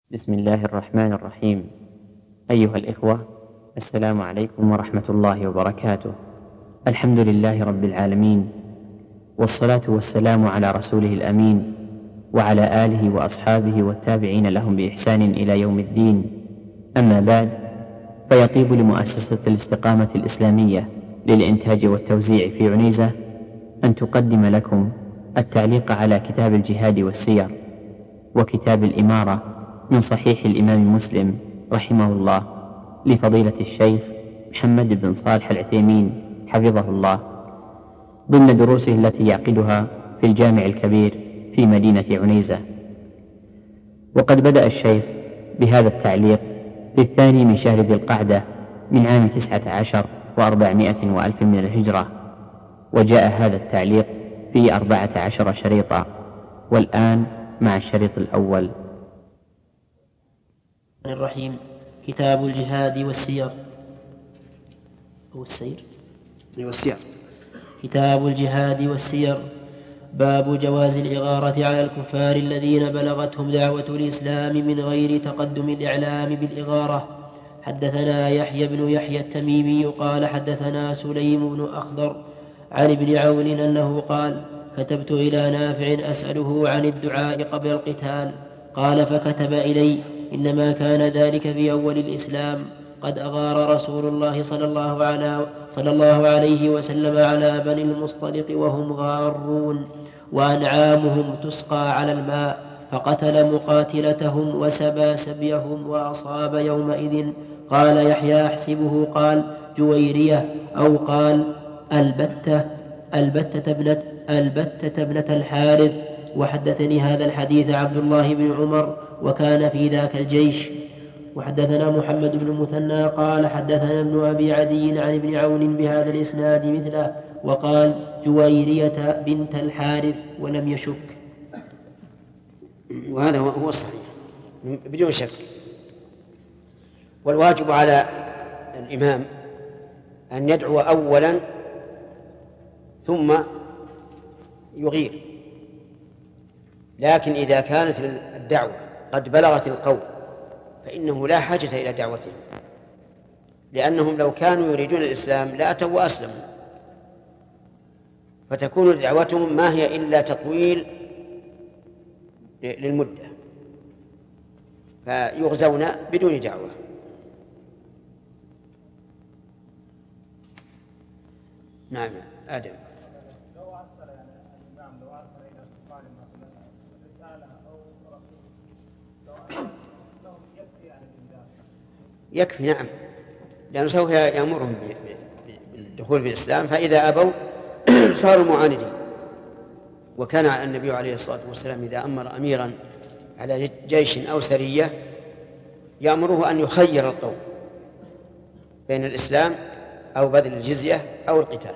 بسم الله الرحمن الرحيم. أيها الإخوة، السلام عليكم ورحمة الله وبركاته. الحمد لله رب العالمين، والصلاة والسلام على رسوله الأمين وعلى آله وأصحابه والتابعين لهم بإحسان إلى يوم الدين. أما بعد، فيطيب لمؤسسة الاستقامة الإسلامية للإنتاج والتوزيع في عنيزة أن تقدم لكم التعليق على كتاب الجهاد والسير وكتاب الإمارة من صحيح الإمام مسلم رحمه الله لفضيلة الشيخ محمد بن صالح العثيمين حفظه الله، ضمن دروسه التي يعقدها في الجامع الكبير في مدينة عنيزة. وقد بدأ الشيخ بهذا التعليق في 2 من شهر ذي القعدة من عام 19 و400 وألف من الهجرة، وجاء هذا التعليق في 14 شريطا، والآن مع الشريط الأول. الرحيم. كتاب الجهاد والسير أو السير والسير. كتاب الجهاد والسير. باب جواز الإغارة على الكفار الذين بلغتهم دعوة الإسلام من غير تقدم الإعلام بالإغارة. حدثنا يحيى بن يحيى التميمي قال حدثنا سليم بن أخضر عن ابن عون أنه قال: كتبت إلى نافع أسأله عن الدعاء قبل القتال، قال: فكتب إلي: إنما كان ذلك في أول الإسلام، قد أغار رسول الله صلى الله عليه وسلم على بني المصطلق وهم غارون وأنعامهم تسقى على الماء، فقتل مقاتلتهم وسبى سبيهم وأصاب يومئذ. قال يحيى أحسبه قال جويرية أو قال البتة ابنة الحارث. وحدثني هذا الحديث عبد الله بن عمر وكان في ذاك الجيش. وحدثنا محمد بن المثنى قال حدثنا ابن أبي عدي عن ابن عون بهذا الإسناد مثله، وقال جويرية بنت الحارث ولم يشك. وهذا هو الصحيح بدون شك. والواجب على الإمام أن يدعو أولا ثم يغير، لكن إذا كانت الدعوة قد بلغت القوم فإنه لا حاجة إلى دعوتهم، لأنهم لو كانوا يريدون الإسلام لأتوا وأسلموا، فتكون دعوتهم ما هي إلا تطويل للمدة، فيغزون بدون دعوة. نعم. آدم. يكفي، نعم، لأنه سوف يأمرهم بالدخول في الإسلام، فإذا أبوا صاروا معاندين. وكان النبي عليه الصلاة والسلام إذا أمر أميرا على جيش أو سرية يأمره أن يخير القوم بين الإسلام أو بذل الجزية أو القتال.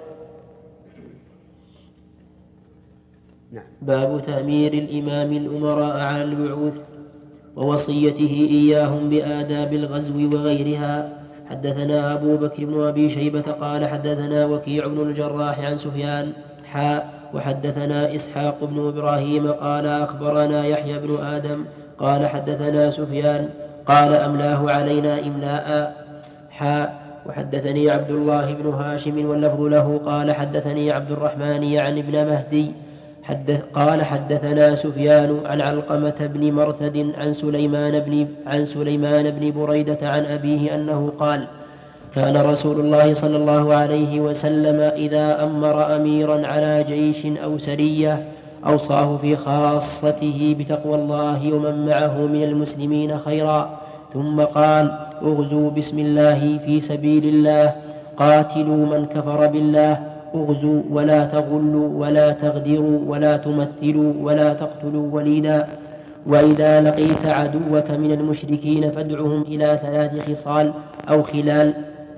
نعم. باب تأمير الإمام الأمراء على البعوث ووصيته إياهم بآداب الغزو وغيرها. حدثنا أبو بكر بن أبي شيبة قال حدثنا وكيع بن الجراح عن سفيان وحدثنا إسحاق بن إبراهيم قال أخبرنا يحيى بن آدم قال حدثنا سفيان قال أملاه علينا إملاء. وحدثني عبد الله بن هاشم واللفظ له قال حدثني عبد الرحمن يعني ابن مهدي قال حدثنا سفيان عن علقمة بن مرثد عن سليمان بن بريدة عن أبيه أنه قال: كان رسول الله صلى الله عليه وسلم إذا أمر أميرا على جيش أو سرية أوصاه في خاصته بتقوى الله ومن معه من المسلمين خيرا، ثم قال: اغزوا بسم الله في سبيل الله، قاتلوا من كفر بالله، اغزوا ولا تغلوا ولا تغدروا ولا تمثلوا ولا تقتلوا وليدا، وإذا لقيت عدوك من المشركين فادعهم إلى 3 خصال أو خلال،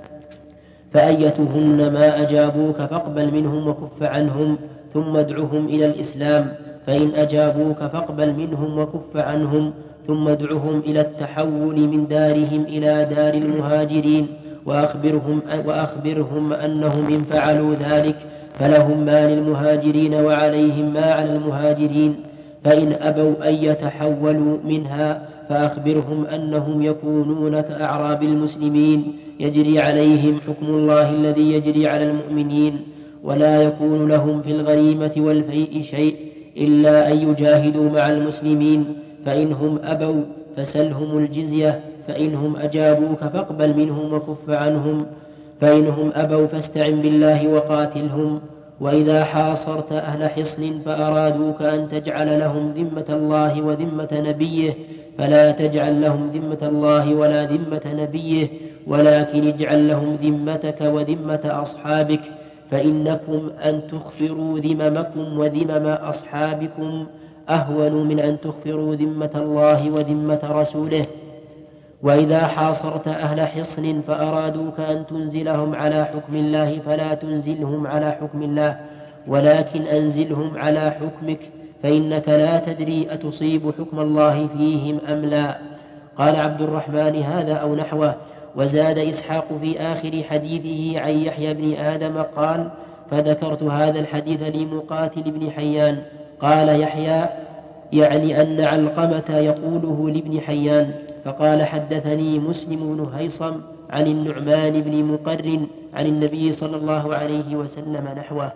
فأيتهن ما أجابوك فاقبل منهم وكف عنهم، ثم ادعهم إلى الإسلام، فإن أجابوك فاقبل منهم وكف عنهم، ثم ادعهم إلى التحول من دارهم إلى دار المهاجرين، وأخبرهم أنهم إن فعلوا ذلك فلهم ما للمهاجرين وعليهم ما على المهاجرين، فإن أبوا أن يتحولوا منها فأخبرهم أنهم يكونون كأعراب المسلمين يجري عليهم حكم الله الذي يجري على المؤمنين، ولا يكون لهم في الغنيمة والفيء شيء إلا أن يجاهدوا مع المسلمين، فإنهم أبوا فسلهم الجزية، فإنهم أجابوك فاقبل منهم وكف عنهم، فإنهم أبوا فاستعن بالله وقاتلهم. وإذا حاصرت أهل حصن فأرادوك أن تجعل لهم ذمة الله وذمة نبيه فلا تجعل لهم ذمة الله ولا ذمة نبيه، ولكن اجعل لهم ذمتك وذمة أصحابك، فإنكم أن تخفروا ذممكم وذمم أصحابكم أهون من أن تخفروا ذمة الله وذمة رسوله. وإذا حاصرت أهل حصن فأرادوك أن تنزلهم على حكم الله فلا تنزلهم على حكم الله، ولكن أنزلهم على حكمك، فإنك لا تدري أتصيب حكم الله فيهم أم لا. قال عبد الرحمن هذا أو نحوه. وزاد إسحاق في آخر حديثه عن يحيى بن آدم قال: فذكرت هذا الحديث لمقاتل بن حيان. قال يحيى يعني أن علقمة يقوله لابن حيان. فقال: حدثني مسلم بن هيصم عن النعمان بن مقرن عن النبي صلى الله عليه وسلم نحوه.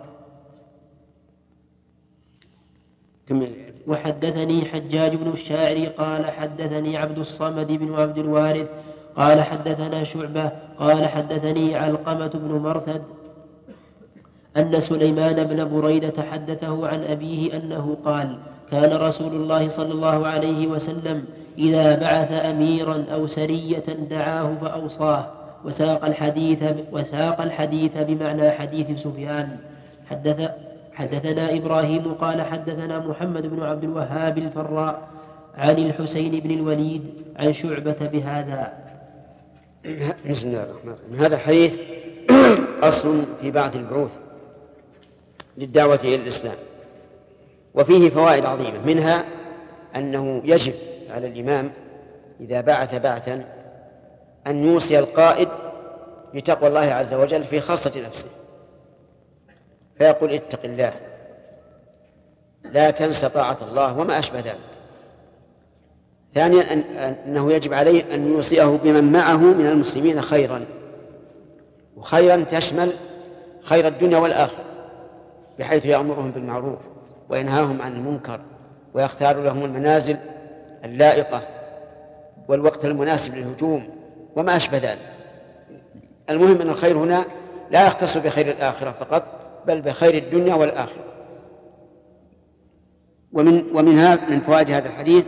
وحدثني حجاج بن الشاعر قال: حدثني عبد الصمد بن عبد الوارث قال: حدثنا شعبة قال: حدثني علقمة بن مرثد أن سليمان بن بريدة حدثه عن أبيه أنه قال: كان رسول الله صلى الله عليه وسلم إذا بعث أميرا أو سرية دعاه فأوصاه، وساق الحديث بمعنى حديث سفيان. حدثنا إبراهيم قال: حدثنا محمد بن عبد الوهاب الفراء عن الحسين بن الوليد عن شعبة بهذا. بسم الله الرحمن الرحيم. هذا الحديث أصل في بعث البعوث للدعوة إلى الإسلام، وفيه فوائد عظيمة، منها أنه يجب على الإمام إذا بعث بعثا أن يوصي القائد بتقوى الله عز وجل في خاصة نفسه، فيقول: اتق الله، لا تنسى طاعة الله، وما أشبه ذلك. ثانيا أنه يجب عليه أن يوصيه بمن معه من المسلمين خيرا، وخيرا تشمل خير الدنيا والآخرة، بحيث يأمرهم بالمعروف وينهاهم عن المنكر ويختار لهم المنازل اللائقة والوقت المناسب للهجوم وما أشبه ذلك. المهم أن الخير هنا لا يختص بخير الآخرة فقط، بل بخير الدنيا والآخرة. من فوائد هذا الحديث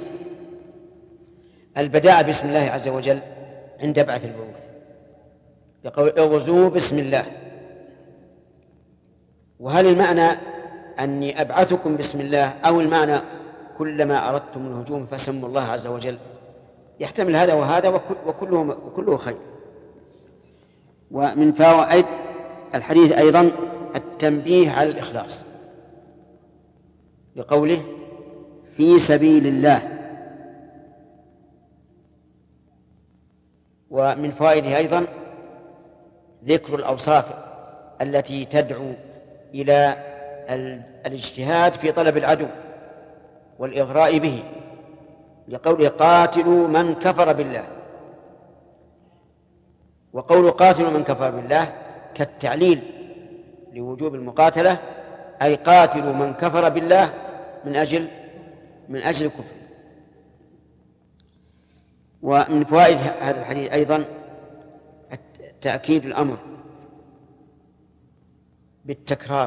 البداء بسم الله عز وجل عند بعث البعوث، يقول: اغزوا بسم الله. وهل المعنى أني أبعثكم بسم الله، أو المعنى كلما أردتم الهجوم فسموا الله عز وجل؟ يحتمل هذا وهذا، وكله خير. ومن فوائد الحديث أيضا التنبيه على الإخلاص، لقوله: في سبيل الله. ومن فوائده أيضا ذكر الأوصاف التي تدعو إلى الاجتهاد في طلب العدو والإغراء به، لقوله: قاتلوا من كفر بالله. وقول قاتلوا من كفر بالله كالتعليل لوجوب المقاتلة، أي قاتلوا من كفر بالله من أجل الكفر. ومن فوائد هذا الحديث أيضا تأكيد الأمر بالتكرار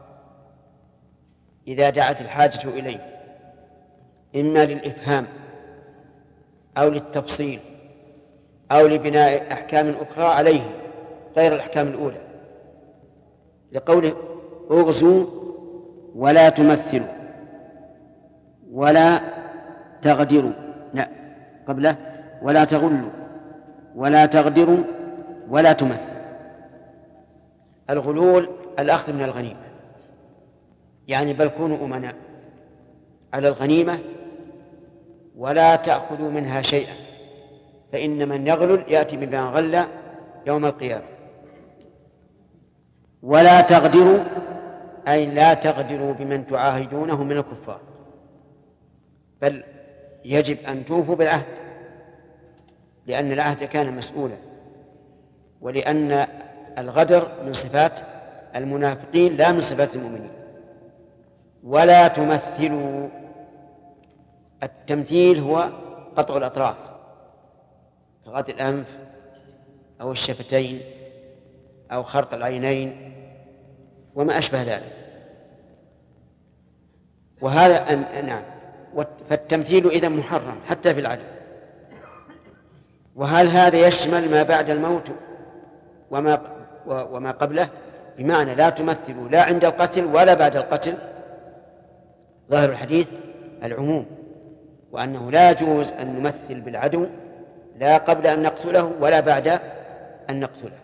إذا دعت الحاجة إليه، إما للإفهام أو للتفصيل أو لبناء أحكام أخرى عليه غير الأحكام الأولى، لقوله: اغزوا ولا تمثلوا ولا تغدروا، لا قبله: ولا تغلوا ولا تغدروا ولا تمثلوا. الغلول الأخذ من الغنيمة، يعني بل كونوا أمناء على الغنيمة ولا تأخذوا منها شيئا، فإن من يغلل يأتي بما غل يوم القيامة. ولا تغدروا أي لا تغدروا بمن تعاهدونه من الكفار، بل يجب أن توفوا بالعهد لأن العهد كان مسؤولا، ولأن الغدر من صفات المنافقين لا من صفات المؤمنين. ولا تمثلوا، التمثيل هو قطع الأطراف كغط الأنف أو الشفتين أو خرق العينين وما أشبه ذلك. وهذا نعم، فالتمثيل إذا محرم حتى في العدل. وهل هذا يشمل ما بعد الموت وما قبله؟ بمعنى لا تمثلوا لا عند القتل ولا بعد القتل. ظاهر الحديث العموم، وأنه لا يجوز أن نمثل بالعدو لا قبل أن نقتله ولا بعد أن نقتله.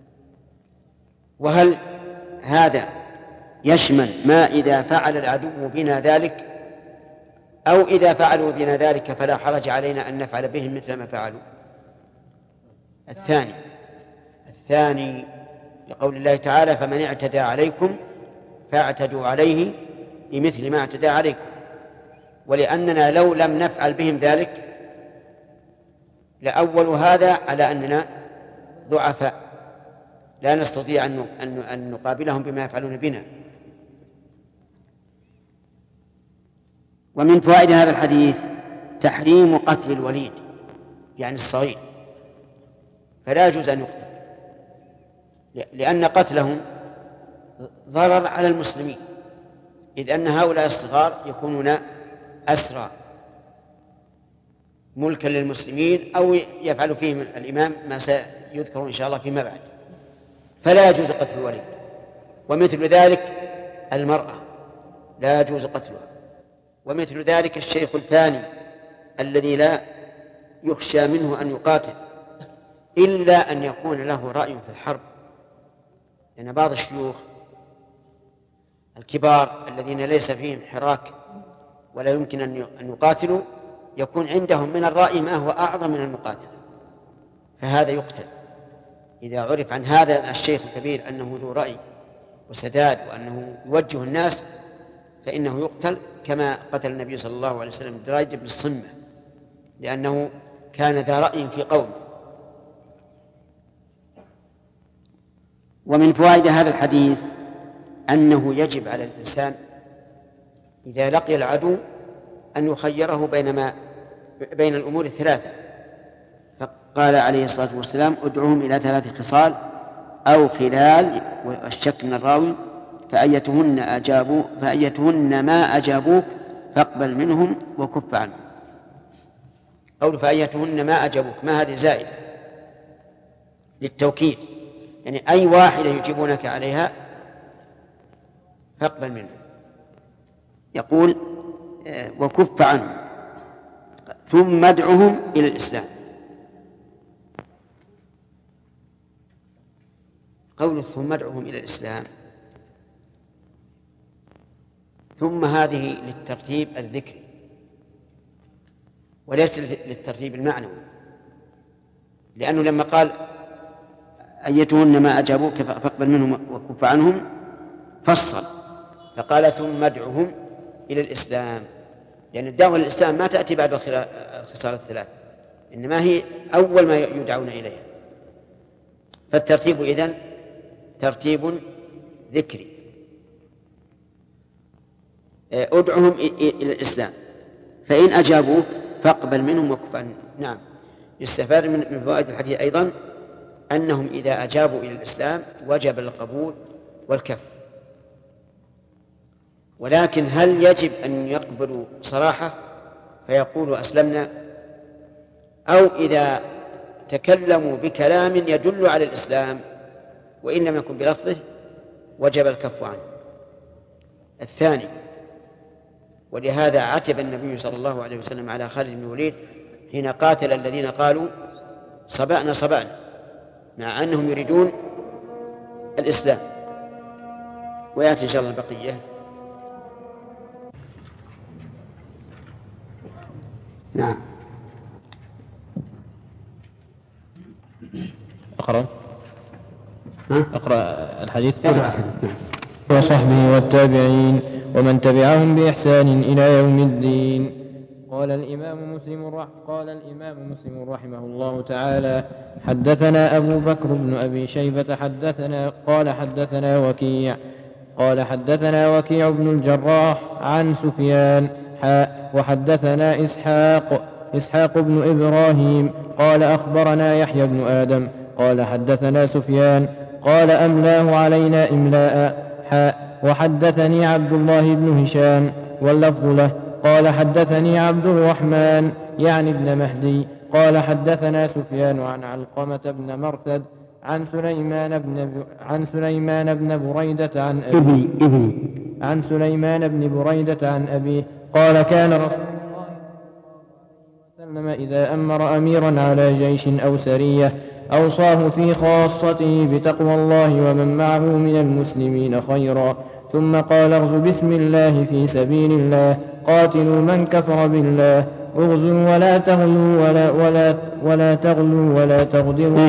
وهل هذا يشمل ما إذا فعل العدو بنا ذلك، أو إذا فعلوا بنا ذلك فلا حرج علينا أن نفعل بهم مثل ما فعلوا؟ الثاني لقول الله تعالى: فمن اعتدى عليكم فاعتدوا عليه بمثل ما اعتدى عليكم. ولأننا لو لم نفعل بهم ذلك لأول هذا على أننا ضعفاء لا نستطيع أن نقابلهم بما يفعلون بنا. ومن فوائد هذا الحديث تحريم قتل الوليد يعني الصغير، فلا يجوز أن يقتل، لأن قتلهم ضرر على المسلمين، إذ أن هؤلاء الصغار يكونون أسرى ملكا للمسلمين أو يفعل فيهم الإمام ما سيذكر إن شاء الله فيما بعد، فلا يجوز قتل الوليد. ومثل ذلك المرأة لا يجوز قتلها، ومثل ذلك الشيخ الفاني الذي لا يخشى منه أن يقاتل إلا أن يكون له رأي في الحرب، لأن بعض الشيوخ الكبار الذين ليس فيهم حراك ولا يمكن أن يقاتلوا يكون عندهم من الرأي ما هو أعظم من المقاتلة، فهذا يقتل. إذا عرف عن هذا الشيخ الكبير أنه ذو رأي وسداد وأنه يوجه الناس فإنه يقتل، كما قتل النبي صلى الله عليه وسلم درايد بن الصمة لأنه كان ذا رأي في قومه. ومن فوائد هذا الحديث أنه يجب على الإنسان إذا لقي العدو أن يخيره بين الأمور الثلاثة، فقال عليه الصلاة والسلام: ادعوهم إلى 3 خصال أو خلال، والشك من الراوي، فأيتهن ما أجابوك فاقبل منهم وكف عنهم. قول فأيتهن ما أجابوك، ما هذه زائدة للتوكيد، يعني أي واحدة يجيبونك عليها فاقبل منهم. يقول وكف عنهم ثم ادعهم إلى الإسلام. قول ثم ادعهم إلى الإسلام، ثم هذه للترتيب الذكري وليس للترتيب المعنوي، لأنه لما قال أيتهن ما أجابوك فاقبل منهم وكف عنهم فصل فقال ثم ادعهم إلى الإسلام، لأن الدعوة للإسلام ما تأتي بعد الخصال الثلاث، إنما هي أول ما يدعون إليها. فالترتيب إذن ترتيب ذكري. ادعهم إلى الإسلام فإن أجابوك فاقبل منهم وكف عنهم. نعم، يستفاد من فوائد الحديث أيضا أنهم إذا أجابوا إلى الإسلام وجب القبول والكف، ولكن هل يجب أن يقبلوا صراحة فيقولوا أسلمنا، أو إذا تكلموا بكلام يدل على الإسلام وإن لم يكن بلفظه وجب الكف عنه؟ الثاني. ولهذا عتب النبي صلى الله عليه وسلم على خالد بن الوليد حين قاتل الذين قالوا صبأنا مع أنهم يريدون الإسلام. ويأتي إن شاء الله البقية. نعم. أقرأ الحديث وصحبه والتابعين ومن تبعهم بإحسان إلى يوم الدين. قال الإمام مسلم رحمه الله تعالى: حدثنا أبو بكر بن أبي شيبة قال حدثنا وكيع بن الجراح عن سفيان وحدثنا إسحاق بن إبراهيم قال أخبرنا يحيى بن آدم قال حدثنا سفيان قال أملاه علينا إملاء وحدثني عبد الله بن هشام واللفظ له قال حدثني عبد الرحمن يعني ابن مهدي قال حدثنا سفيان عن علقمة بن مرثد عن سليمان بن بريدة عن أبيه قال كان رسول الله صلى الله عليه وسلم إذا أمر أميرا على جيش أو سرية أوصاه في خاصته بتقوى الله ومن معه من المسلمين خيرا، ثم قال: اغزوا بسم الله في سبيل الله، قاتلوا من كفر بالله، اغزوا ولا تغلوا ولا تغلوا ولا تغدروا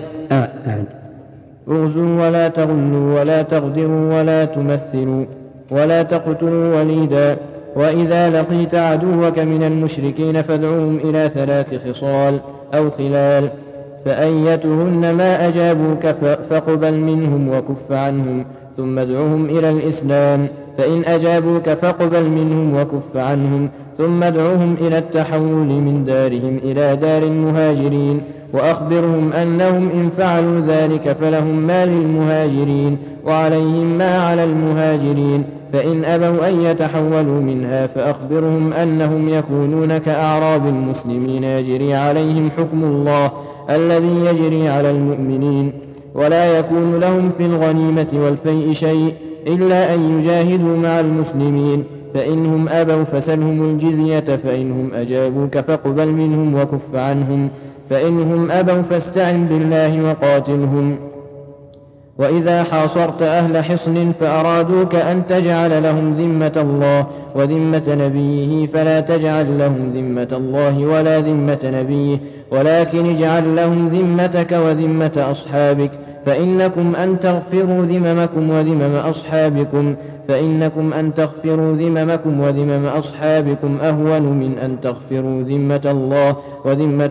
اغزوا ولا تغلوا ولا تغدروا ولا تمثلوا ولا تقتلوا وليدا، وإذا لقيت عدوك من المشركين فادعوهم إلى 3 خصال أو خلال، فأيتهن ما أجابوك فاقبل منهم وكف عنهم، ثم ادعوهم إلى الإسلام، فإن أجابوك فاقبل منهم وكف عنهم، ثم ادعوهم إلى التحول من دارهم إلى دار المهاجرين، وأخبرهم أنهم إن فعلوا ذلك فلهم ما للمهاجرين وعليهم ما على المهاجرين، فإن أبوا أن يتحولوا منها فأخبرهم أنهم يكونون كأعراب المسلمين يجري عليهم حكم الله الذي يجري على المؤمنين، ولا يكون لهم في الغنيمة والفيء شيء إلا أن يجاهدوا مع المسلمين، فإنهم أبوا فسلهم الجزية، فإنهم أجابوك فاقبل منهم وكف عنهم، فإنهم أبوا فاستعن بالله وقاتلهم. وإذا حاصرت أهل حصن فأرادوك أن تجعل لهم ذمة الله وذمة نبيه فلا تجعل لهم ذمة الله ولا ذمة نبيه، ولكن اجعل لهم ذمتك وذمة أصحابك، فإنكم أن تغفروا ذممكم وذمم أصحابكم أهون من أن تغفروا ذمة الله وذمة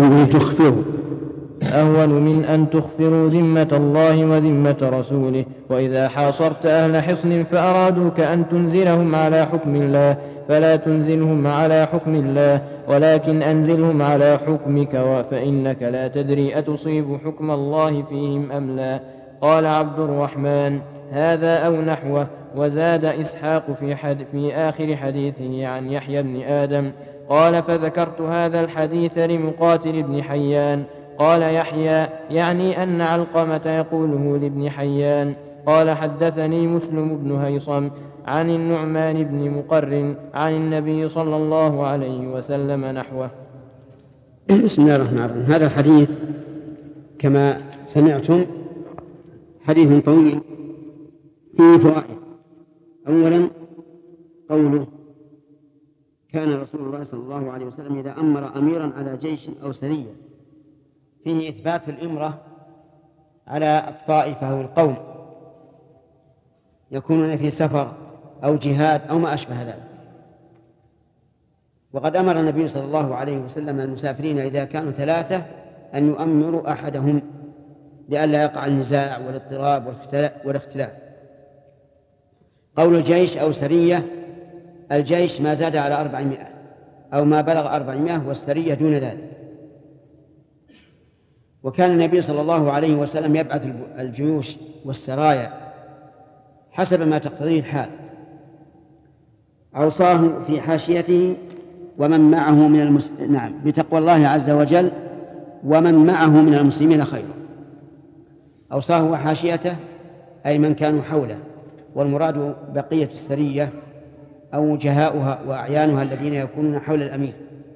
رسوله. وإذا حاصرت أهل حصن فأرادوك أن تنزلهم على حكم الله فلا تنزلهم على حكم الله، ولكن أنزلهم على حكمك، فإنك لا تدري أتصيب حكم الله فيهم أم لا. قال عبد الرحمن: هذا أو نحوه. وزاد إسحاق في آخر حديثه عن يحيى بن آدم قال: فذكرت هذا الحديث لمقاتل بن حيان. قال يحيى: يعني أن علقمة يقوله لابن حيان. قال: حدثني مسلم بن هيصم عن النعمان بن مقرن عن النبي صلى الله عليه وسلم نحوه. بسم الله الرحمن الرحيم. هذا الحديث كما سمعتم حديث طويل فيه فوائد. أولا قوله: كان رسول الله صلى الله عليه وسلم إذا أمر أميرا على جيش أو سرية، فيه إثبات الإمرة على الطائفة أو القوم يكونون في سفر أو جهاد أو ما أشبه ذلك. وقد أمر النبي صلى الله عليه وسلم المسافرين إذا كانوا 3 أن يؤمروا أحدهم لئلا يقع النزاع والاضطراب والاختلاف. قول الجيش أو سرية: الجيش ما زاد على 400 أو ما بلغ 400، والسرية دون ذلك. وكان النبي صلى الله عليه وسلم يبعث الجيوش والسرايا حسب ما تقتضيه الحال. أوصاه في حاشيته ومن معه بتقوى الله عز وجل ومن معه من المسلمين خيرا. أوصاه وحاشيته أي من كانوا حوله، والمراد بقية السرية أو وجهاؤها وأعيانها الذين يكونون حول الأمير.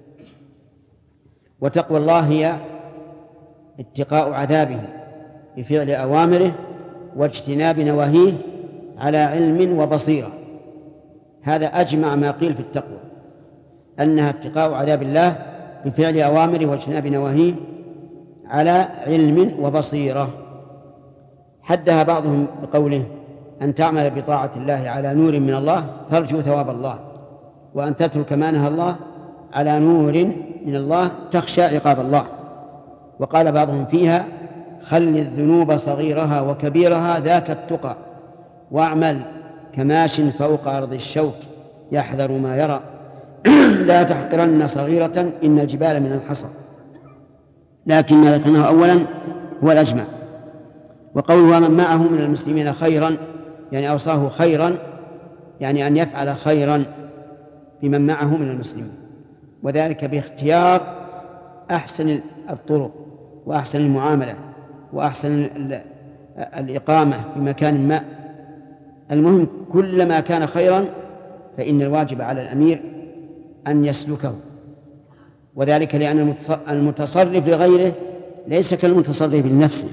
وتقوى الله هي اتقاء عذابه بفعل أوامره واجتناب نواهيه على علم وبصيرة. هذا أجمع ما قيل في التقوى، أنها اتقاء عذاب الله بفعل أوامره واجتناب نواهيه على علم وبصيرة. حدها بعضهم بقوله: أن تعمل بطاعة الله على نور من الله ترجو ثواب الله، وأن تترك ما نهى الله على نور من الله تخشى عقاب الله. وقال بعضهم فيها: خل الذنوب صغيرها وكبيرها ذاك التقى، واعمل كماش فوق أرض الشوك يحذر ما يرى، لا تحقرن صغيرة إن الجبال من الحصى. لكن ما ذكرناه أولا هو الأجمع. وقوله من معه من المسلمين خيرا يعني أوصاه خيرا، يعني أن يفعل خيرا بمن معه من المسلمين، وذلك باختيار أحسن الطرق وأحسن المعاملة وأحسن الإقامة في مكان ما. المهم كلما كان خيرا فإن الواجب على الأمير أن يسلكه، وذلك لأن المتصرف لغيره ليس كالمتصرف لنفسه.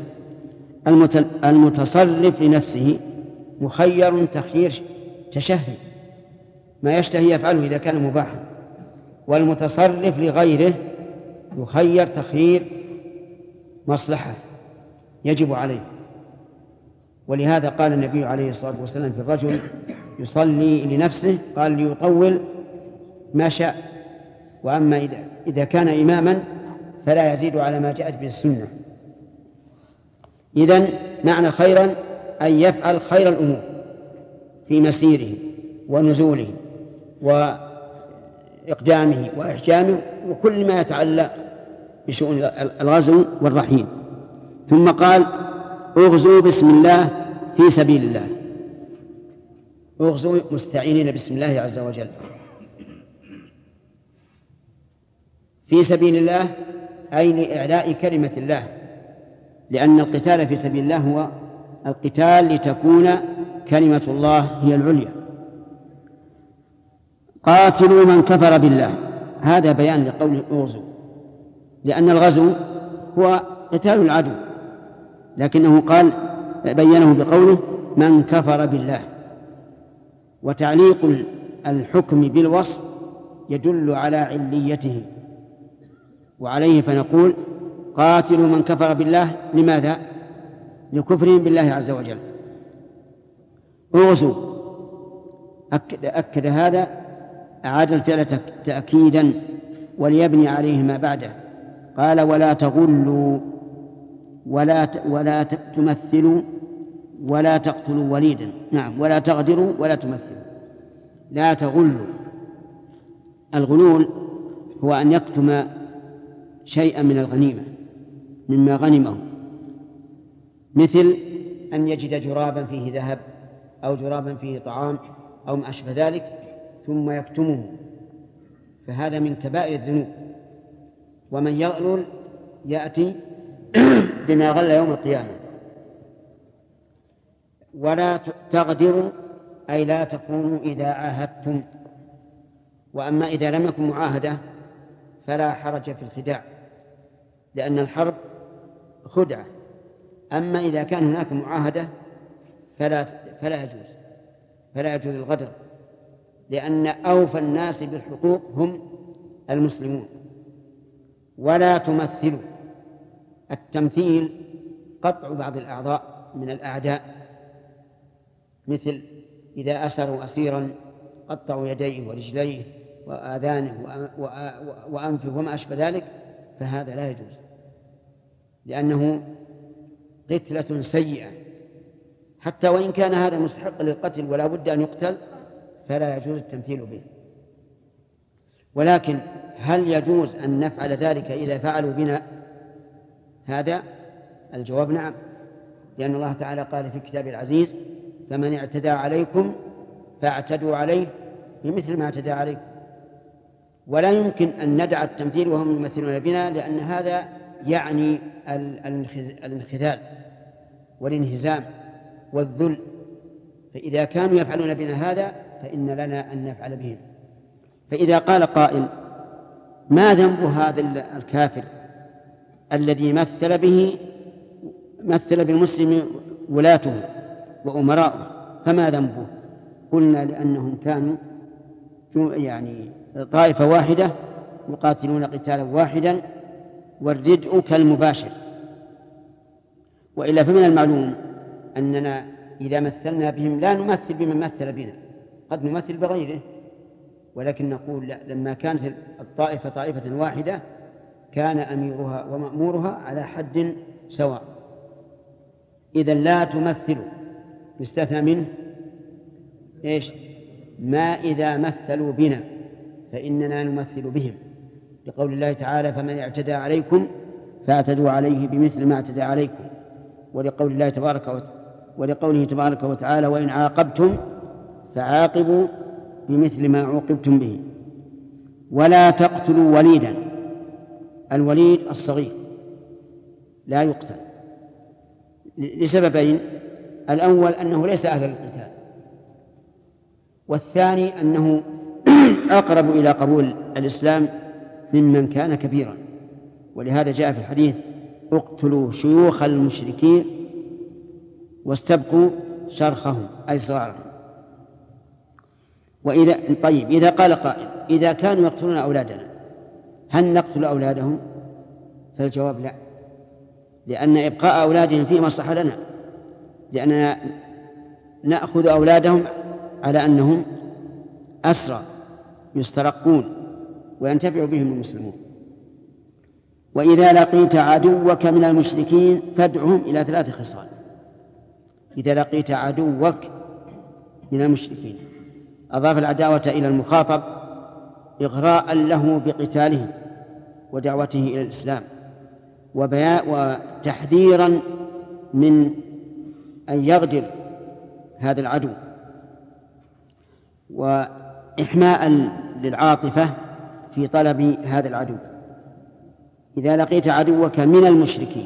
المتصرف لنفسه مخير تخيير تشهي، ما يشتهي يفعله إذا كان مباحا، والمتصرف لغيره يخير تخيير مصلحة يجب عليه. ولهذا قال النبي عليه الصلاة والسلام في الرجل يصلي لنفسه قال ليطول ما شاء، وأما إذا كان إماما فلا يزيد على ما جاءت به السنة. إذن معنى خيرا أن يفعل خير الأمور في مسيره ونزوله وإقدامه وإحجامه وكل ما يتعلق بشؤون الغزو والرحيل. ثم قال: اغزوا بسم الله في سبيل الله. اغزوا مستعينين بسم الله عز وجل في سبيل الله، أي لإعلاء كلمة الله، لأن القتال في سبيل الله هو القتال لتكون كلمة الله هي العليا. قاتلوا من كفر بالله، هذا بيان لقول اغزوا، لأن الغزو هو قتال العدو، لكنه قال بينه بقوله من كفر بالله. وتعليق الحكم بالوصف يدل على عليته، وعليه فنقول قاتلوا من كفر بالله. لماذا؟ لكفرهم بالله عز وجل. اغزوا أكد هذا، أعاد الفعل تأكيدا وليبني عليه ما بعده. قال: ولا تغلوا ولا تمثلوا ولا تقتلوا وليدا. نعم، ولا تغدروا ولا تمثلوا. لا تغلوا، الغلول هو أن يكتم شيئا من الغنيمة مما غنمه، مثل أن يجد جرابا فيه ذهب أو جرابا فيه طعام أو ما أشبه ذلك ثم يكتمه، فهذا من كبائر الذنوب. ومن يغلل يأتي بما غل يوم القيامة. ولا تغدروا أي لا تكونوا إذا عاهدتم، وأما إذا لم يكن معاهدة فلا حرج في الخداع، لأن الحرب خدعة. أما إذا كان هناك معاهدة فلا يجوز الغدر، لأن أوفى الناس بالحقوق هم المسلمون. ولا تمثلوا، التمثيل قطع بعض الأعضاء من الأعداء، مثل إذا أسروا أسيرا قطعوا يديه ورجليه وآذانه وأنفه وما أشبه ذلك، فهذا لا يجوز، لأنه قتلة سيئة. حتى وإن كان هذا مستحق للقتل ولا بد أن يقتل فلا يجوز التمثيل به. ولكن هل يجوز أن نفعل ذلك إذا فعلوا بنا هذا؟ الجواب نعم، لأن الله تعالى قال في كتابه العزيز: فمن اعتدى عليكم فاعتدوا عليه بمثل ما اعتدى عليكم. ولا يمكن أن ندع التمثيل وهم يمثلون بنا، لأن هذا يعني الانخذال والانهزام والذل، فإذا كانوا يفعلون بنا هذا فإن لنا أن نفعل بهم. فإذا قال قائل: ما ذنب هذا الكافر الذي مثل بالمسلم ولاته وأمراءه، فما ذنبه؟ قلنا: لأنهم كانوا يعني طائفة واحدة يقاتلون قتالا واحدا، والردء كالمباشر. وإلا فمن المعلوم أننا إذا مثلنا بهم لا نمثل بمن مثل بنا، قد نمثل بغيره، ولكن نقول لا، لما كانت الطائفة طائفة واحدة كان أميرها ومأمورها على حد سواء. إذا لا تمثل يستثنى منه إيش؟ ما إذا مثلوا بنا فإننا نمثل بهم، لقول الله تعالى فمن اعتدى عليكم فاعتدوا عليه بمثل ما اعتدى عليكم، ولقوله تبارك وتعالى وإن عاقبتم فعاقبوا بمثل ما عوقبتم به. ولا تقتلوا وليدا، الوليد الصغير لا يقتل لسببين: الأول أنه ليس أهلا للقتال، والثاني أنه أقرب إلى قبول الإسلام ممن كان كبيرا، ولهذا جاء في الحديث اقتلوا شيوخ المشركين واستبقوا شرخهم أي صغارهم. إذا قال قائل إذا كانوا يقتلون أولادنا هل نقتل أولادهم؟ فالجواب لا، لأن إبقاء أولادهم فيه مصلحة لنا، لأننا نأخذ أولادهم على أنهم أسرى يسترقون وينتفع بهم المسلمون. وإذا لقيت عدوك من المشركين فادعهم إلى 3 خصال. إذا لقيت عدوك من المشركين أضاف العداوة إلى المخاطب إغراء له بقتالهم ودعوته إلى الإسلام وتحذيرا من أن يغدر هذا العدو، وإحماء للعاطفة في طلب هذا العدو. إذا لقيت عدوك من المشركين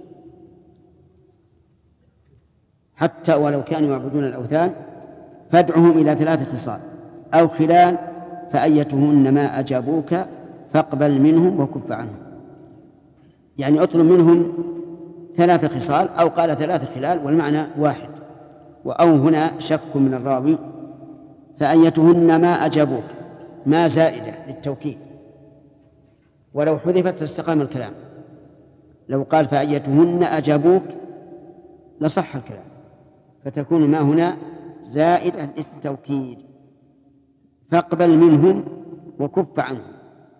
حتى ولو كانوا يعبدون الأوثان فادعهم إلى 3 خصال أو خلال فأيتهن ما أجابوك فاقبل منهم وكف عنهم، يعني اطلب منهم 3 خصال أو قال 3 خلال والمعنى واحد، أو هنا شك من الراوي فأيتهن ما أجابوك، ما زائدة للتوكيد، ولو حذفت لاستقام الكلام. لو قال فأيتهن أجابوك لصح الكلام، فتكون ما هنا زائدة للتوكيد. فاقبل منهم وكف عنهم،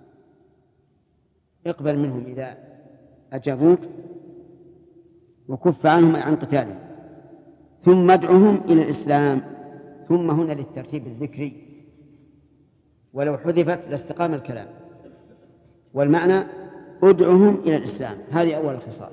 اقبل منهم إذا أجابوك وكف عنهم عن قتالهم، ثم ادعهم إلى الإسلام. ثم هنا للترتيب الذكري، ولو حذفت لاستقام الكلام، والمعنى ادعهم إلى الإسلام. هذه أول الخصال،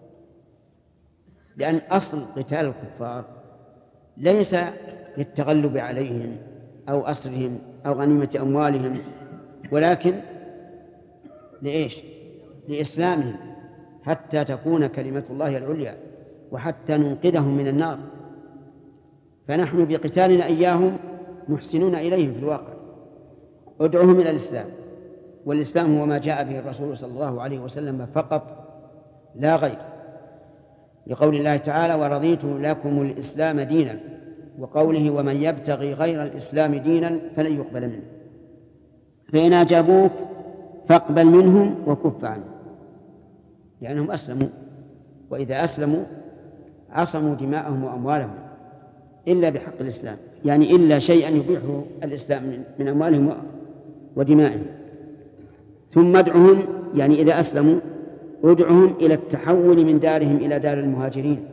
لأن أصل قتال الكفار ليس للتغلب عليهم أو أسرهم أو غنيمة أموالهم، ولكن لإيش؟ لإسلامهم، حتى تكون كلمة الله العليا وحتى ننقذهم من النار. فنحن بقتالنا إياهم محسنون إليهم في الواقع. ادعوهم إلى الإسلام، والإسلام هو ما جاء به الرسول صلى الله عليه وسلم فقط لا غير، لقول الله تعالى ورضيت لكم الإسلام دينا، وقوله ومن يبتغي غير الإسلام دينا فلن يقبل منه. فإن أجابوك فاقبل منهم وكف عنهم، لأنهم أسلموا، وإذا أسلموا عصموا دماءهم وأموالهم إلا بحق الإسلام، يعني إلا شيئا يبيحه الإسلام من أموالهم ودمائهم. ثم ادعهم، يعني إذا أسلموا ادعهم إلى التحول من دارهم إلى دار المهاجرين،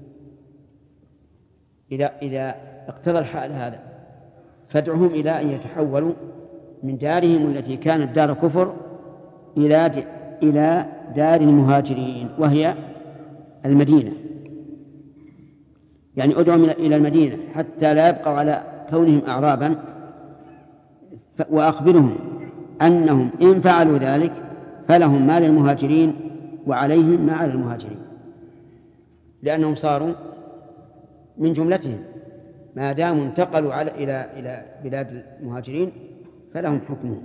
إذا اقتضى الحال هذا، فادعهم إلى أن يتحولوا من دارهم التي كانت دار كفر إلى دار المهاجرين وهي المدينة. يعني ادعهم إلى المدينة حتى لا يبقوا على كونهم أعرابا، وأخبرهم أنهم إن فعلوا ذلك فلهم ما للمهاجرين وعليهم ما على المهاجرين، لأنهم صاروا من جملتهم، ما داموا انتقلوا إلى بلاد المهاجرين فلهم حكمهم،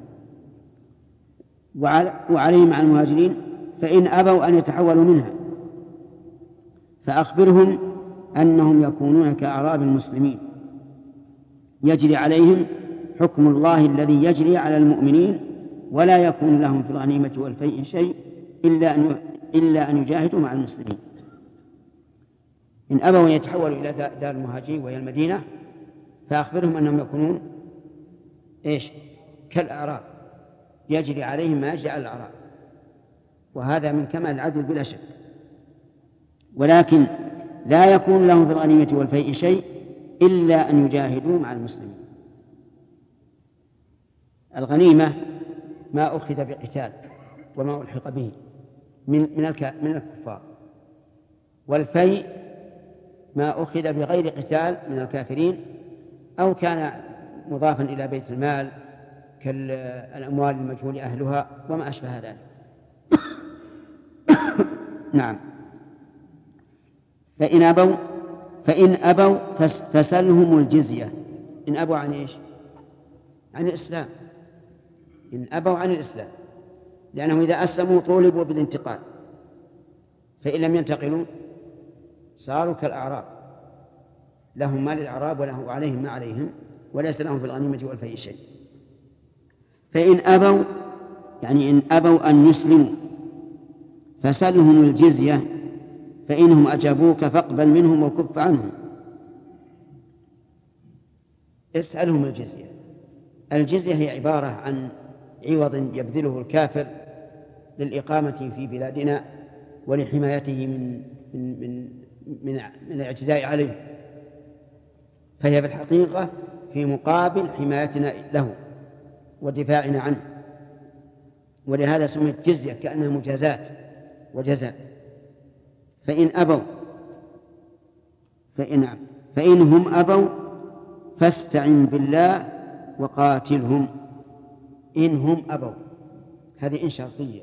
وعليهم على المهاجرين فإن أبوا أن يتحولوا منها فأخبرهم أنهم يكونون كأعراب المسلمين يجري عليهم حكم الله الذي يجري على المؤمنين، ولا يكون لهم في الغنيمة والفيء شيء إلا أن يجاهدوا مع المسلمين. إن أبوا أن يتحولوا إلى دار المهاجرين وهي المدينة فأخبرهم أنهم يكونون كالأعراب، يجري عليهم ما يجري على الأعراب، وهذا من كمال العدل بلا شك. ولكن لا يكون لهم في الغنيمة والفيء شيء إلا أن يجاهدوا مع المسلمين. الغنيمة ما أخذ بقتال وما ألحق به من الكفار، والفيء ما أخذ بغير قتال من الكافرين أو كان مضافا إلى بيت المال كالأموال المجهول أهلها وما أشبه ذلك. نعم. فإن أبوا فسلهم الجزية. إن أبوا عن إيش؟ عن الإسلام. إن أبوا عن الإسلام، لأنهم إذا أسلموا طولبوا بالانتقال، فإن لم ينتقلوا صاروا كالأعراب، لهم ما للأعراب وعليهم ما عليهم، وليس لهم في الغنيمة والفيء شيء. فإن أبوا يعني إن أبوا أن يسلموا فسلهم الجزية، فإنهم أجابوك فاقبل منهم وكف عنهم. اسألهم الجزية. الجزية هي عبارة عن عوض يبذله الكافر للإقامة في بلادنا ولحمايته من الاعتداء عليه، فهي في الحقيقة في مقابل حمايتنا له ودفاعنا عنه، ولهذا سميت جزية كأنها مجازات وجزاء. فإنهم أبوا فاستعن بالله وقاتلهم. إنهم أبوا هذه إن شرطية،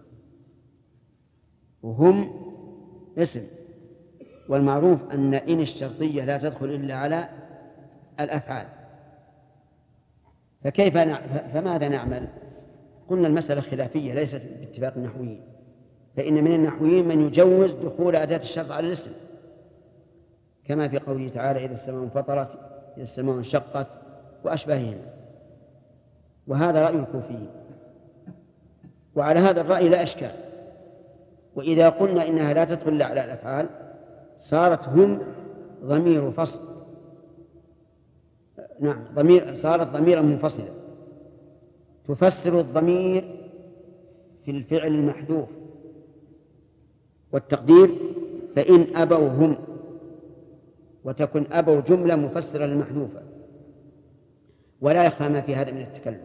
وهم اسم، والمعروف أن إن الشرطية لا تدخل إلا على الأفعال. فماذا نعمل؟ قلنا المسألة خلافية ليست باتفاق النحويين، فإن من النحويين من يجوز دخول أداة الشرط على الاسم، كما في قوله تعالى إذا السماء انفطرت، إذا السماء انشقت وأشباههن، وهذا رأي الكوفيين، وعلى هذا الرأي لا إشكال. وإذا قلنا إنها لا تدخل على الأفعال صارت هم ضمير فصل، نعم صارت ضميرا منفصلا تفسر الضمير في الفعل المحذوف، والتقدير فإن أبوا هم، وتكون أبوا جملة مفسرة للمحذوفة، ولا يخفى ما في هذا من التكلف،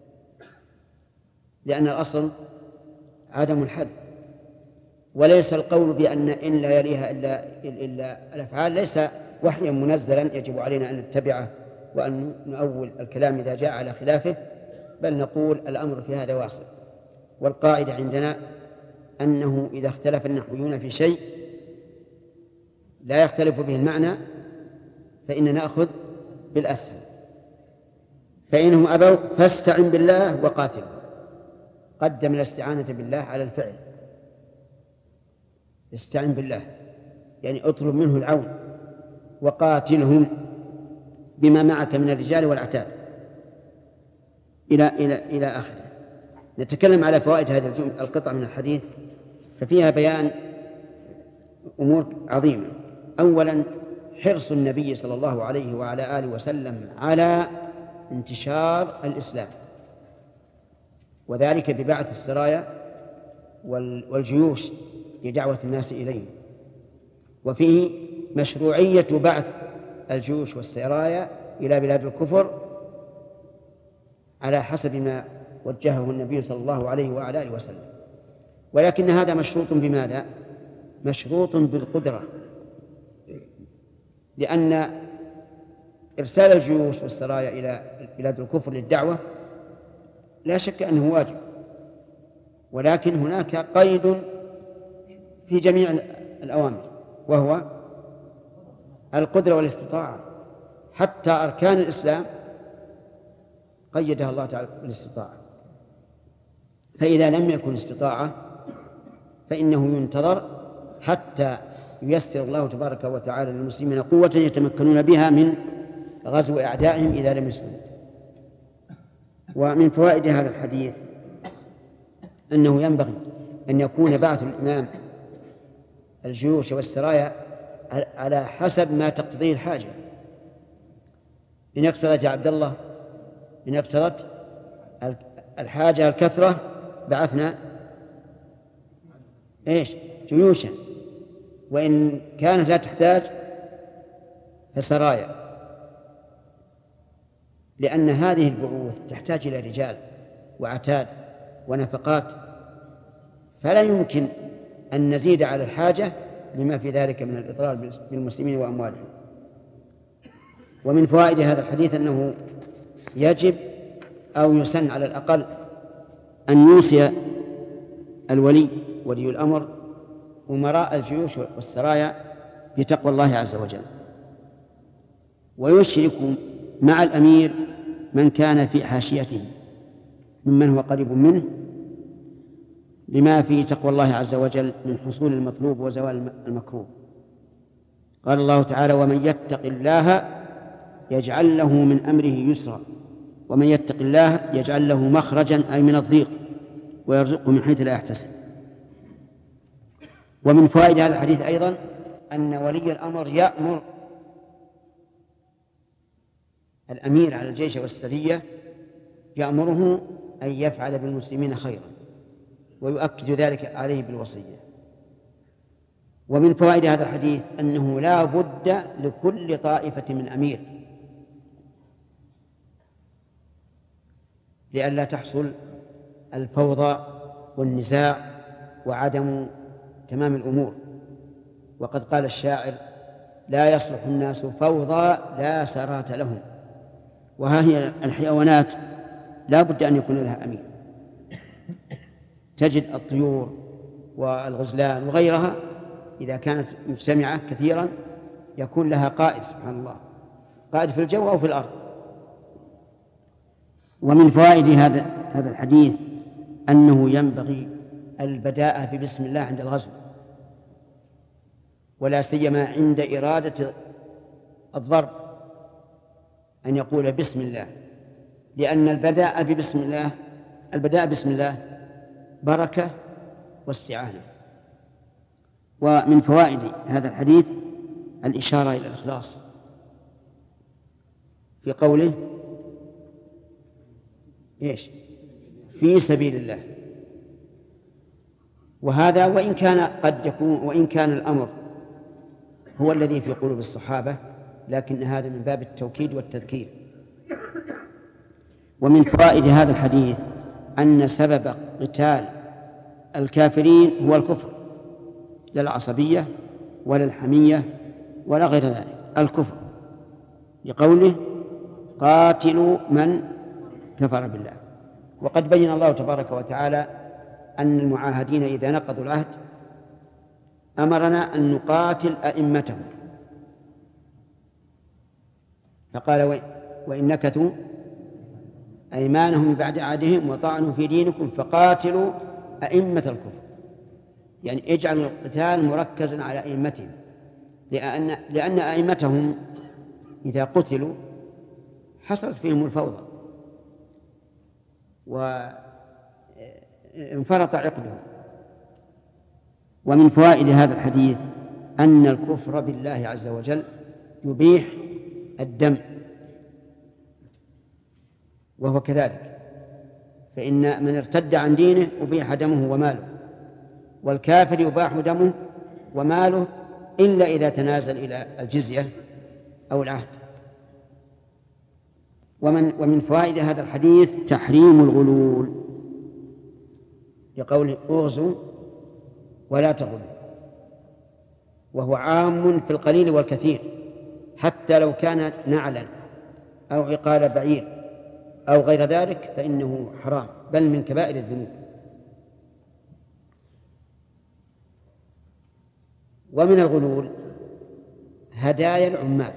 لأن الأصل عدم الحذف، وليس القول بأن إن لا يليها إلا الأفعال ليس وحيا منزلا يجب علينا أن نتبعه وأن نؤول الكلام إذا جاء على خلافه، بل نقول الأمر في هذا واسع. والقاعدة عندنا أنه إذا اختلف النحويون في شيء لا يختلف به المعنى فإننا نأخذ بالأسهل. فإنهم أبوا فاستعن بالله وقاتلهم، قدم الاستعانة بالله على الفعل. استعن بالله يعني اطلب منه العون، وقاتلهم بما معك من الرجال والعتاد إلى آخره. نتكلم على فوائد هذه القطعة من الحديث، ففيها بيان أمور عظيمة. أولا حرص النبي صلى الله عليه وعلى آله وسلم على انتشار الإسلام، وذلك ببعث السرايا والجيوش لدعوة الناس إليه. وفيه مشروعية بعث الجيوش والسرايا إلى بلاد الكفر على حسب ما وجهه النبي صلى الله عليه وعلى آله وسلم، ولكن هذا مشروط بماذا؟ مشروط بالقدرة، لأن إرسال الجيوش والسرايا إلى بلاد الكفر للدعوة لا شك أنه واجب، ولكن هناك قيد في جميع الأوامر، وهو القدرة والاستطاعة. حتى أركان الإسلام قيدها الله تعالى بالاستطاعة، فإذا لم يكن استطاعة فإنه ينتظر حتى ييسر الله تبارك وتعالى للمسلمين قوة يتمكنون بها من غزو أعدائهم إذا لم يسلموا. ومن فوائد هذا الحديث أنه ينبغي أن يكون بعث الإمام الجيوش والسرايا على حسب ما تقتضيه الحاجة. إن اقتضت يا عبد الله، إن اقتضت الحاجة الكثرة بعثنا جيوشا، وإن كانت لا تحتاج فسرايا، لأن هذه البعوث تحتاج إلى رجال وعتاد ونفقات، فلا يمكن أن نزيد على الحاجة لما في ذلك من الإضرار بالمسلمين وأموالهم. ومن فوائد هذا الحديث أنه يجب أو يسن على الأقل أن يوصي ولي الأمر أمراء الجيوش والسرايا بتقوى الله عز وجل، ويشرك مع الأمير من كان في حاشيته ممن هو قريب منه، لما في تقوى الله عز وجل من حصول المطلوب وزوال المكروه. قال الله تعالى: ومن يتق الله يجعل له من أمره يسرا، ومن يتق الله يجعل له مخرجا أي من الضيق، ويرزقه من حيث لا يحتسب. ومن فوائد هذا الحديث أيضا أن ولي الأمر يأمر الأمير على الجيش والسرية، يأمره أن يفعل بالمسلمين خيرا، ويؤكد ذلك عليه بالوصية. ومن فوائد هذا الحديث أنه لا بد لكل طائفة من أمير، لئلا تحصل الفوضى والنزاع وعدم تمام الأمور. وقد قال الشاعر: لا يصلح الناس فوضى لا سرات لهم. وها هي الحيوانات لا بد أن يكون لها أمير. تجد الطيور والغزلان وغيرها إذا كانت مجتمعة كثيرا يكون لها قائد، سبحان الله، قائد في الجو أو في الأرض. ومن فوائد هذا الحديث أنه ينبغي البداءة ببسم الله عند الغزو، ولا سيما عند إرادة الضرب أن يقول بسم الله، لأن البداء بسم الله بركة واستعانة. ومن فوائد هذا الحديث الإشارة إلى الإخلاص في قوله في سبيل الله. وهذا وإن كان الأمر هو الذي في قلوب الصحابة، لكن هذا من باب التوكيد والتذكير. ومن فوائد هذا الحديث أن سبب قتال الكافرين هو الكفر، لا العصبية ولا الحمية ولا غير ذلك، الكفر، لقوله: قاتلوا من كفر بالله. وقد بين الله تبارك وتعالى أن المعاهدين إذا نقضوا العهد أمرنا أن نقاتل أئمتهم، فقال: وإن نكثوا أيمانهم بعد عهدهم وطعنوا في دينكم فقاتلوا أئمة الكفر، يعني اجعلوا القتال مركزا على أئمتهم، لأن أئمتهم إذا قتلوا حصلت فيهم الفوضى وانفرط عقدهم. ومن فوائد هذا الحديث أن الكفر بالله عز وجل يبيح الدم، وهو كذلك، فإن من ارتد عن دينه أبيح دمه وماله، والكافر يباح دمه وماله إلا إذا تنازل إلى الجزية أو العهد. ومن فوائد هذا الحديث تحريم الغلول، لقوله: اغزوا ولا تغلوا، وهو عام في القليل والكثير، حتى لو كان نعلا أو عقال بعير أو غير ذلك فإنه حرام، بل من كبائر الذنوب. ومن الغلول هدايا العمال،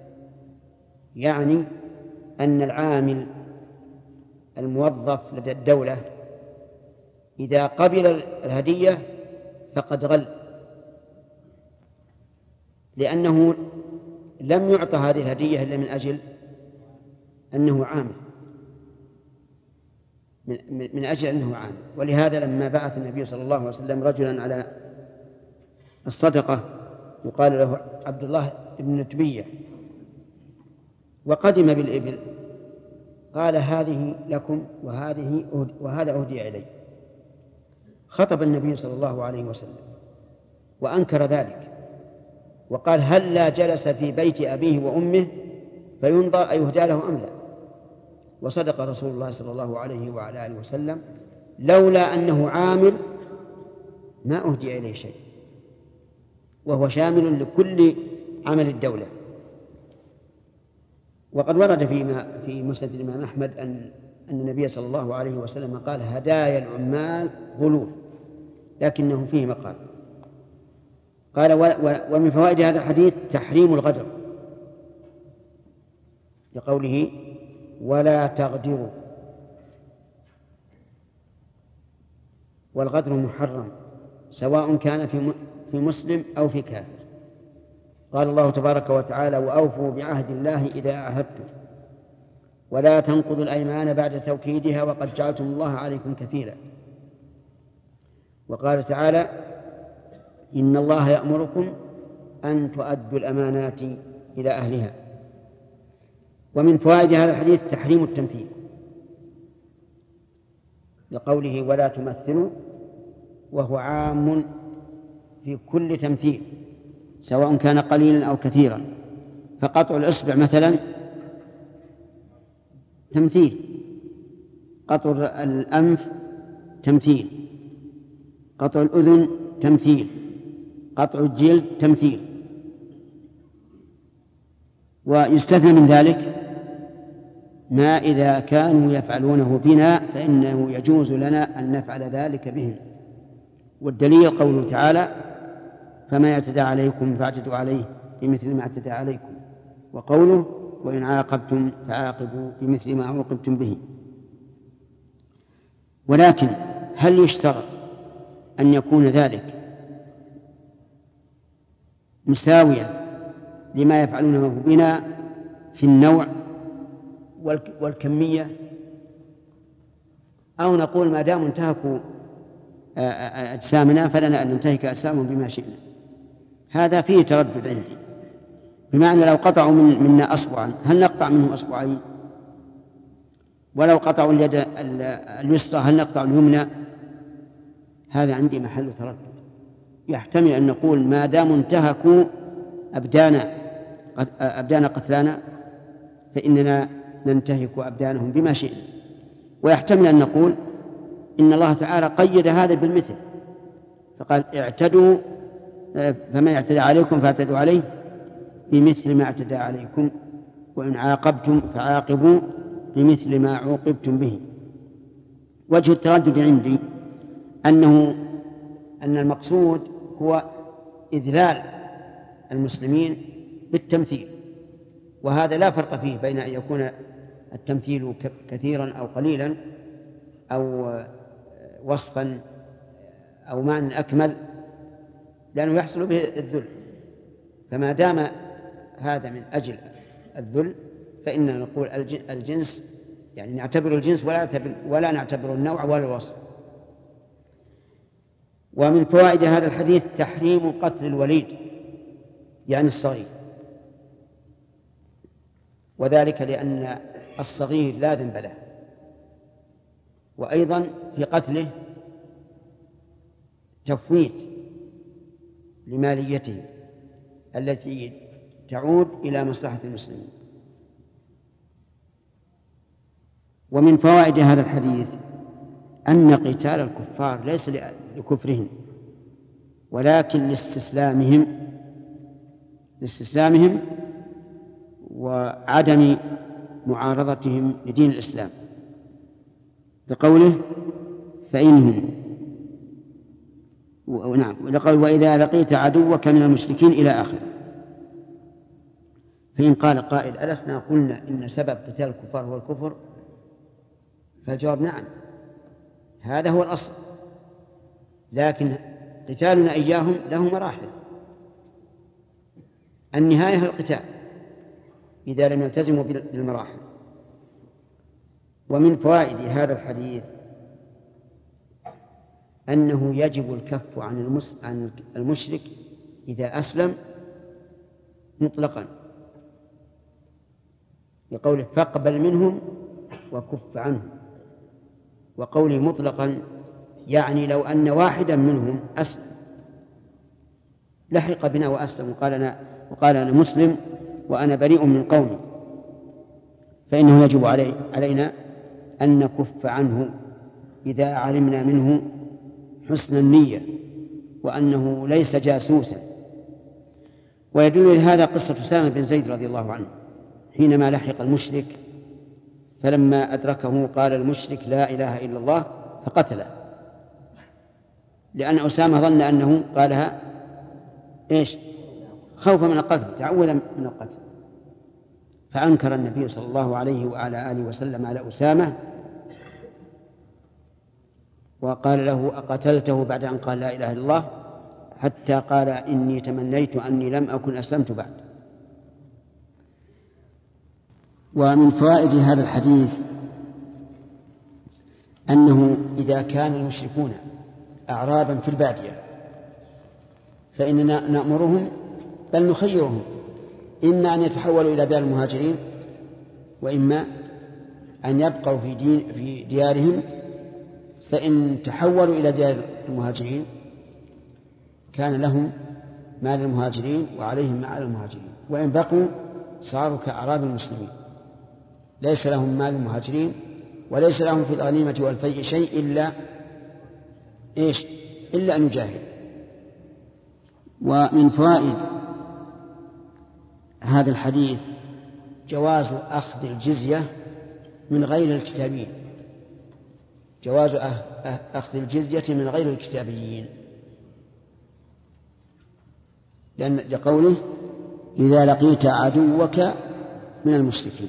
يعني أن العامل الموظف لدى الدولة إذا قبل الهدية فقد غل، لأنه لم يعطى هذه الهدية إلا من أجل أنه عامل، من أجل أنه عامل. ولهذا لما بعث النبي صلى الله عليه وسلم رجلا على الصدقة يقال له عبد الله بن نتبية، وقدم بالإبل قال هذه لكم وهذا أهدي إلي. خطب النبي صلى الله عليه وسلم وأنكر ذلك وقال هل لا جلس في بيت أبيه وأمه فينظر أيهدى له أم لا. وصدق رسول الله صلى الله عليه وعلى آله وسلم لولا أنه عامل ما أهدي إليه شيء، وهو شامل لكل عمل الدولة. وقد ورد في مسند الإمام أحمد أن النبي صلى الله عليه وسلم قال هدايا العمال غلول، لكنه فيه مقال. قال ومن فوائد هذا الحديث تحريم الغدر لقوله ولا تغدروا، والغدر محرم سواء كان في مسلم أو في كافر. قال الله تبارك وتعالى وأوفوا بعهد الله إذا عاهدتم ولا تنقضوا الأيمان بعد توكيدها وقد جعلتم الله عليكم كفيلا. وقال تعالى إن الله يأمركم أن تؤدوا الأمانات إلى أهلها. ومن فوائد هذا الحديث تحريم التمثيل لقوله ولا تمثلوا، وهو عام في كل تمثيل سواء كان قليلا أو كثيرا. فقطع الإصبع مثلا تمثيل، قطع الأنف تمثيل، قطع الأذن تمثيل، قطع الجلد تمثيل. ويستثنى من ذلك ما إذا كانوا يفعلونه بنا فإنه يجوز لنا أن نفعل ذلك بهم. والدليل قوله تعالى فما يعتدى عليكم فاعتدوا عليه بمثل ما اعتدى عليكم، وقوله وإن عاقبتم فعاقبوا بمثل ما عوقبتم به. ولكن هل يشترط أن يكون ذلك مساويا لما يفعلونه بنا في النوع والكمية، أو نقول ما دام انتهكوا أجسامنا فلنا أن ننتهك أجسامهم بما شئنا؟ هذا فيه تردد عندي، بمعنى لو قطعوا منا أصبعا هل نقطع منه أصبعين؟ ولو قطعوا اليد اليسرى هل نقطع اليمنى؟ هذا عندي محل تردد. يحتمل أن نقول ما دام انتهكوا أبدان قتلانا فإننا ننتهك أبدانهم بما شئنا. ويحتمل أن نقول إن الله تعالى قيد هذا بالمثل فقال اعتدوا فما يعتدى عليكم فاعتدوا عليه بمثل ما اعتدى عليكم وإن عاقبتم فعاقبوا بمثل ما عوقبتم به. وجه التردد عندي أن المقصود هو إذلال المسلمين بالتمثيل، وهذا لا فرق فيه بين أن يكون التمثيل كثيرا أو قليلا أو وصفا أو معنى أكمل، لأنه يحصل به الذل. فما دام هذا من أجل الذل فإننا نقول الجنس، يعني نعتبر الجنس ولا نعتبر النوع ولا الوصف. ومن فوائد هذا الحديث تحريم قتل الوليد يعني الصغير، وذلك لأن الصغير لا ذنب له، وأيضا في قتله تفويت لماليته التي تعود إلى مصلحة المسلمين. ومن فوائد هذا الحديث أن قتال الكفار ليس لكفرهم ولكن لاستسلامهم وعدم معارضتهم لدين الإسلام، بقوله فإنهم وإذا لقيت عدوك من المشركين إلى آخره. فإن قال قائل ألسنا قلنا إن سبب قتال الكفار هو الكفر؟ فالجواب نعم، هذا هو الأصل، لكن قتالنا إياهم له مراحل. النهاية هي القتال إذا لم يلتزموا بالمراحل. ومن فوائد هذا الحديث أنه يجب الكف عن المشرك إذا أسلم مطلقا، لقوله فاقبل منهم وكف عنه. وقولي مطلقا يعني لو أن واحدا منهم أسلم لحق بنا وأسلم وقال أنا مسلم وأنا بريء من قومي، فإنه يجب علينا أن نكف عنه إذا علمنا منه حسن النية وأنه ليس جاسوسا. ويدل لهذا قصة أسامة بن زيد رضي الله عنه حينما لحق المشرك، فلما أدركه قال المشرك لا إله إلا الله فقتله، لأن أسامة ظن أنه قالها خوفا من القتل، تعوذا من القتل. فأنكر النبي صلى الله عليه وعلى آله وسلم على أسامة وقال له أقتلته بعد أن قال لا إله إلا الله، حتى قال إني تمنيت أني لم أكن أسلمت بعد. ومن فوائد هذا الحديث أنه إذا كان المشركون أعرابا في البادية فإننا نأمرهم بل نخيرهم إما أن يتحولوا إلى دار المهاجرين وإما أن يبقوا في ديارهم، فإن تحولوا إلى ديار المهاجرين كان لهم مال المهاجرين وعليهم مال المهاجرين، وإن بقوا صاروا كأعراب المسلمين ليس لهم مال المهاجرين وليس لهم في الغنيمة والفيء شيء إلا أن يجاهد. ومن فوائد هذا الحديث جواز أخذ الجزية من غير الكتابيين، جواز أخذ الجزية من غير الكتابيين، لقوله إذا لقيت عدوك من المشركين،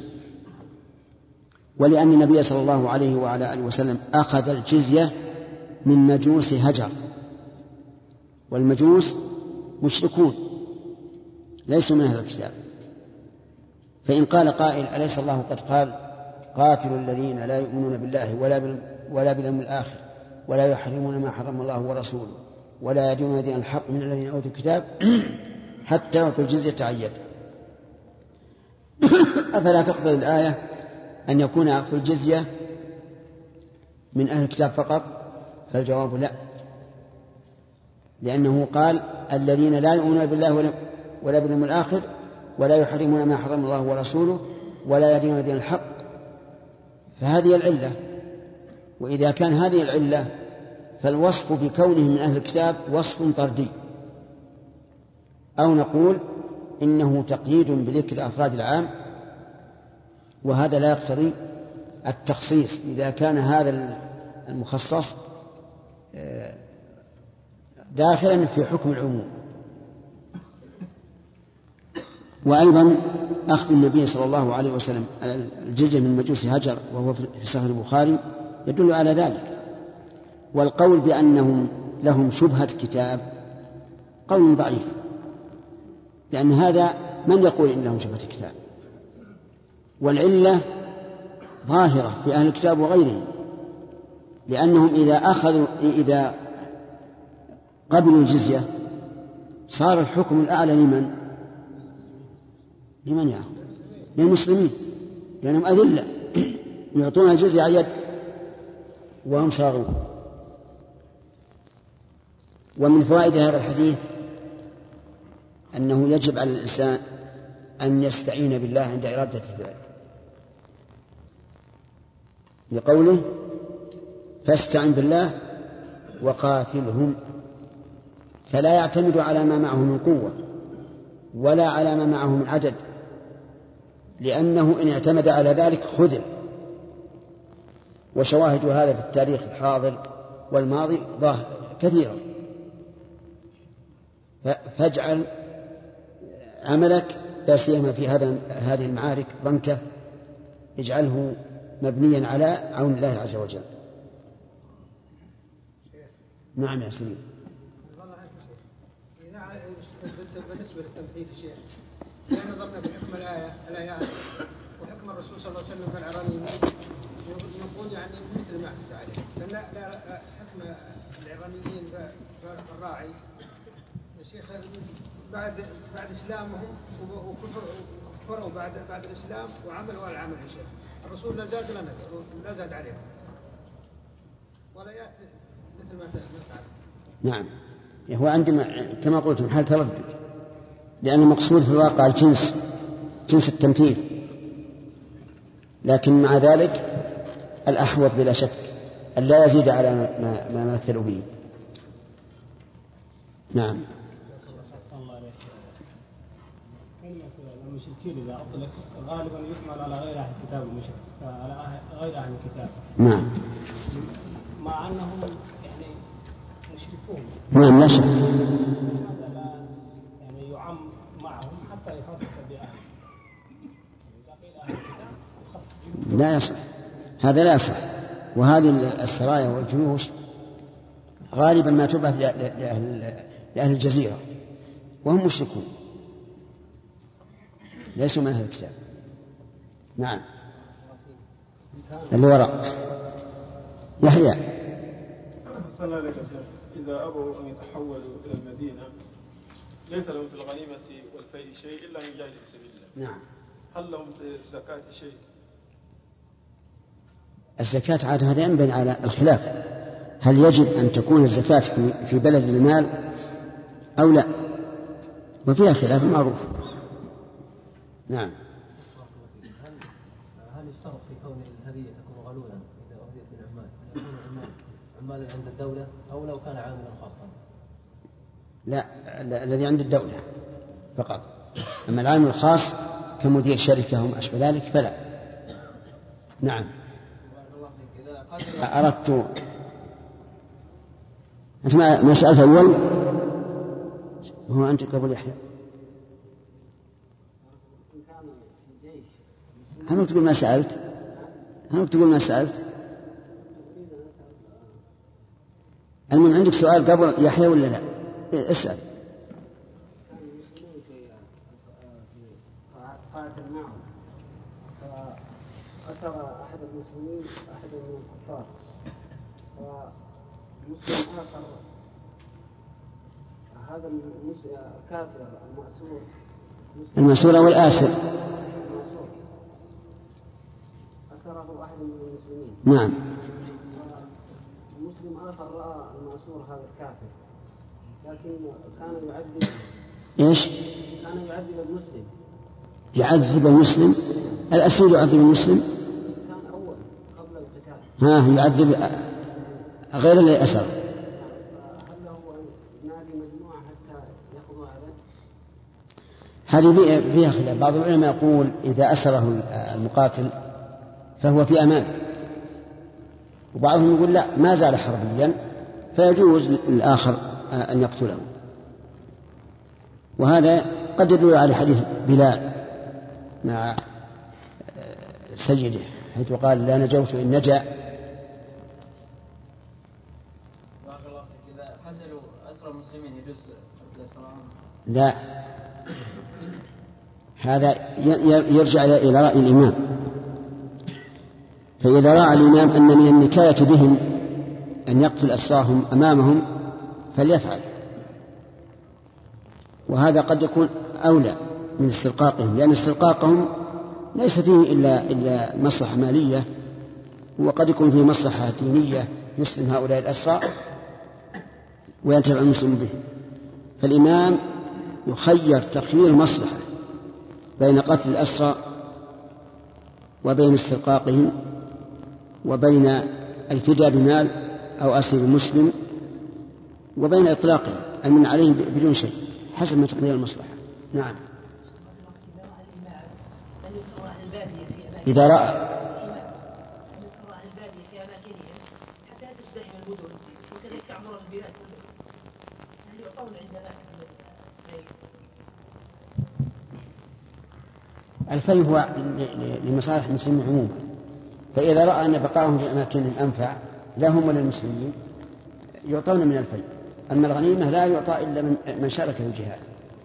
ولأن النبي صلى الله عليه وعلى آله وسلم أخذ الجزية من مجوس هجر، والمجوس مشركون ليسوا من أهل الكتاب. فإن قال قائل أليس الله قد قال قاتلوا الذين لا يؤمنون بالله ولا باليوم الآخر ولا يحرمون ما حرم الله ورسوله ولا يدينون دين الحق من الذين أوتوا الكتاب حتى يعطوا الجزية عن يد، أفلا تقتضي الآية أن يكون أخذ الجزية من أهل الكتاب فقط؟ فالجواب لا، لأنه قال الذين لا يؤمنون بالله ولا باليوم الآخر ولا يحرمون ما حرم الله ورسوله ولا يدينون دين الحق، فهذه العلة. وإذا كان هذه العلة فالوصف بكونه من أهل الكتاب وصف طردي، أو نقول إنه تقييد بذكر أفراد العام، وهذا لا يقتضي التخصيص إذا كان هذا المخصص داخلا في حكم العموم. وأيضا أخذ النبي صلى الله عليه وسلم الجزية من مجوس هجر وهو في صحيح البخاري يدل على ذلك. والقول بأنهم لهم شبهة كتاب قول ضعيف، لأن هذا من يقول إن لهم شبهة كتاب، والعلة ظاهرة في أهل الكتاب وغيرهم، لأنهم إذا قبلوا الجزية صار الحكم الأعلى لمن يأخذ؟ للمسلمين، لأنهم أذلة يعطون الجزية على يد وهم صاغون. ومن فوائد هذا الحديث أنه يجب على الإنسان أن يستعين بالله عند إرادة الفعل، لقوله فاستعن بالله وقاتلهم، فلا يعتمد على ما معه من قوة ولا على ما معه من عدد، لأنه إن اعتمد على ذلك خذل. وشواهد هذا في التاريخ الحاضر والماضي كثيرة. فاجعل عملك لا سيما في هذه المعارك ضنكة اجعله مبنيا على عون الله عز وجل. نعم يا سليم. بالنسبة للتمثيل الشيخ، إذا نظرنا بحكم الآيات وحكم الرسول صلى الله عليه وسلم في العرانيين نقول يعني مثل ما أخذت عليه، لأن حكم العرانيين بالراعي يا شيخ بعد إسلامهم وكفروا بعد الإسلام وعملوا العمل يا شيخ. الرسول لا زاد لا زاد عليهم ولا يأتي مثل ما تعلم. نعم، هو عندما كما قلت حال تردد، لأن المقصود في الواقع جنس التمثيل، لكن مع ذلك الأحوط بلا شك أن لا يزيد على ما مثل به. نعم. كلمة المشركين إذا أطلق غالبا يحمل على غير أهل الكتاب المشرك، على غير أهل الكتاب. نعم. مع أنهم يعني مشركون. نعم لا شك. هذا لا يعني يعم معهم حتى يخصص بأهل. إذا قيل أهل الكتاب يخصص بهم. لا يصح، هذا لا يصح. وهذه السرايا والجيوش غالبا ما تبعث لأهل الجزيرة وهم مشركون ليسوا من أهل الكتاب. نعم. اللي وراء يحيى. صلى الله عليه وسلم إذا أبوا أن يتحولوا إلى المدينة ليس لهم في الغنيمة والفيء شيء إلا أن يجاهدوا في سبيل الله. نعم. هل لهم في الزكاة شيء؟ الزكاة عاد هذا ينبني على الخلاف، هل يجب أن تكون الزكاة في بلد المال أو لا، وفيها خلاف معروف. نعم. هل يشترط في كون الهدية تكون غلولا إذا أهديت للعمال يكون عمالا عند الدولة أو لو كان عاملا خاصا؟ لا، الذي عند الدولة فقط، أما العامل الخاص كمدير شركة وما أشبه ذلك فلا. نعم. أردت أنت ما سألت أول هو أنت قبل يحيى هل تقول ما سألت؟ هل تقول ما سألت؟ المهم عندك سؤال قبل يحيى ولا لا؟ اسأل. فأسر أحد المسلمين أحد من الكفار ومسلم آخر، هذا الكافر المأسور أو الآسر أسره أحد من المسلمين. نعم. مسلم آخر رأى المأسور هذا الكافر لكن كان يعذب. إيش؟ كان يعذب المسلم. يعذب المسلم؟ الأسير يعذب المسلم؟ كان أول قبل القتال. يعذب غير اللي أسر. هل له أن ينادي مجموعة حتى يأخذوا عليه؟ هذه فيها خلاف، بعض العلماء يقول إذا أسره المقاتل فهو في أمان، وبعضهم يقول لا ما زال حربيا فيجوز للآخر أن يقتله. وهذا قد يدل على حديث بلال مع سيده حيث قال لا نجوت إن نجا. إذا حزلوا أسرى المسلمين يجوز الإسلام؟ لا، هذا يرجع إلى رأي الإمام، فإذا رأى الإمام أن من النكاية بهم أن يقتل أسراهم أمامهم فليفعل، وهذا قد يكون أولى من استرقاقهم، لأن استرقاقهم ليس فيه إلا مصلحة مالية، وقد يكون فيه مصلحة دينية يسلم هؤلاء الأسرى وينتفع المسلم به. فالإمام يخير تخيير المصلحة بين قتل الأسرى وبين استرقاقهم وبين الفداء بمال أو أسير المسلم وبين إطلاقهم المن عليه بدون شيء حسب ما تقضي المصلحة. نعم. إذا رأى الفيء هو لمصالح المسلمين عموما، فإذا رأى أن بقاهم في أماكنهم أنفع لهم وللمسلمين يعطون من الفيء، أما الغنيمة لا يعطى إلا من شارك في الجهاد.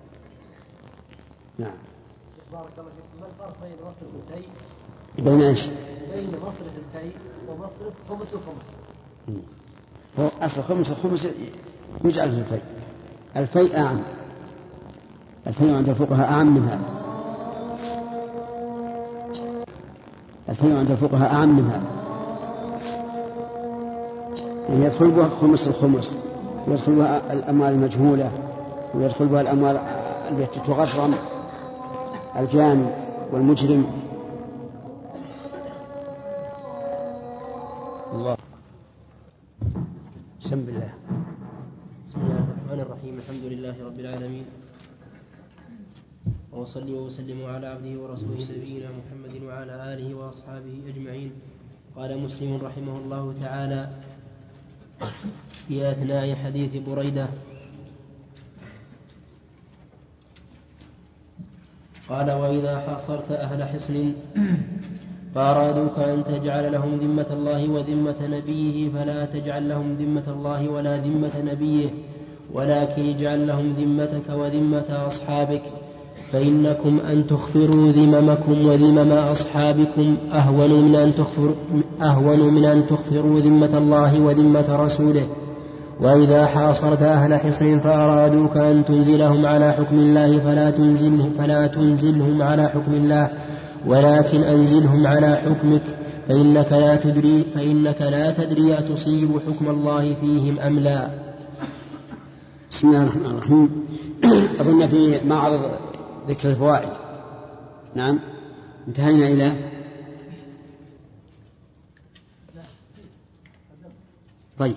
نعم. بارك الله فيكم. ما الفرق بين مصرف الفيء؟ بين ايش؟ بين مصرف الفيء ومصرف خمس وخمس. هو أصل خمس وخمس يجعل في الفيء. الفيء أعم، الفيء عند الفقهاء أعم من هذا. الفيء عند الفقهاء أعم من هذا، يعني يدخل بها خمس الخمس، ويدخل بها الأموال المجهولة، ويدخل بها الأموال التي تغرم الجاني والمجرم. الله. بسم الله. بسم الله الرحمن الرحيم. الحمد لله رب العالمين، وأصلي وأسلم على عبده ورسوله نبينا محمد وعلى آله وأصحابه أجمعين. قال مسلم رحمه الله تعالى في أثناء حديث بريدة قال: وإذا حاصرت أهل حصن فأرادوك أن تجعل لهم ذمة الله وذمة نبيه فلا تجعل لهم ذمة الله ولا ذمة نبيه، ولكن اجعل لهم ذمتك وذمة أصحابك، فإنكم أن تخفروا ذممكم وذمم أصحابكم أهون من أن تخفروا ذمة الله وذمة رسوله. وإذا حاصرت أهل حصن فأرادوك أن تنزلهم على حكم الله فلا تنزلهم على حكم الله، ولكن أنزلهم على حكمك، فإنك لا تدري أتصيب حكم الله فيهم أم لا. بسم الله الرحمن الرحيم. أظن في معرض ذكر الفوائد. نعم، انتهينا إلى طيب.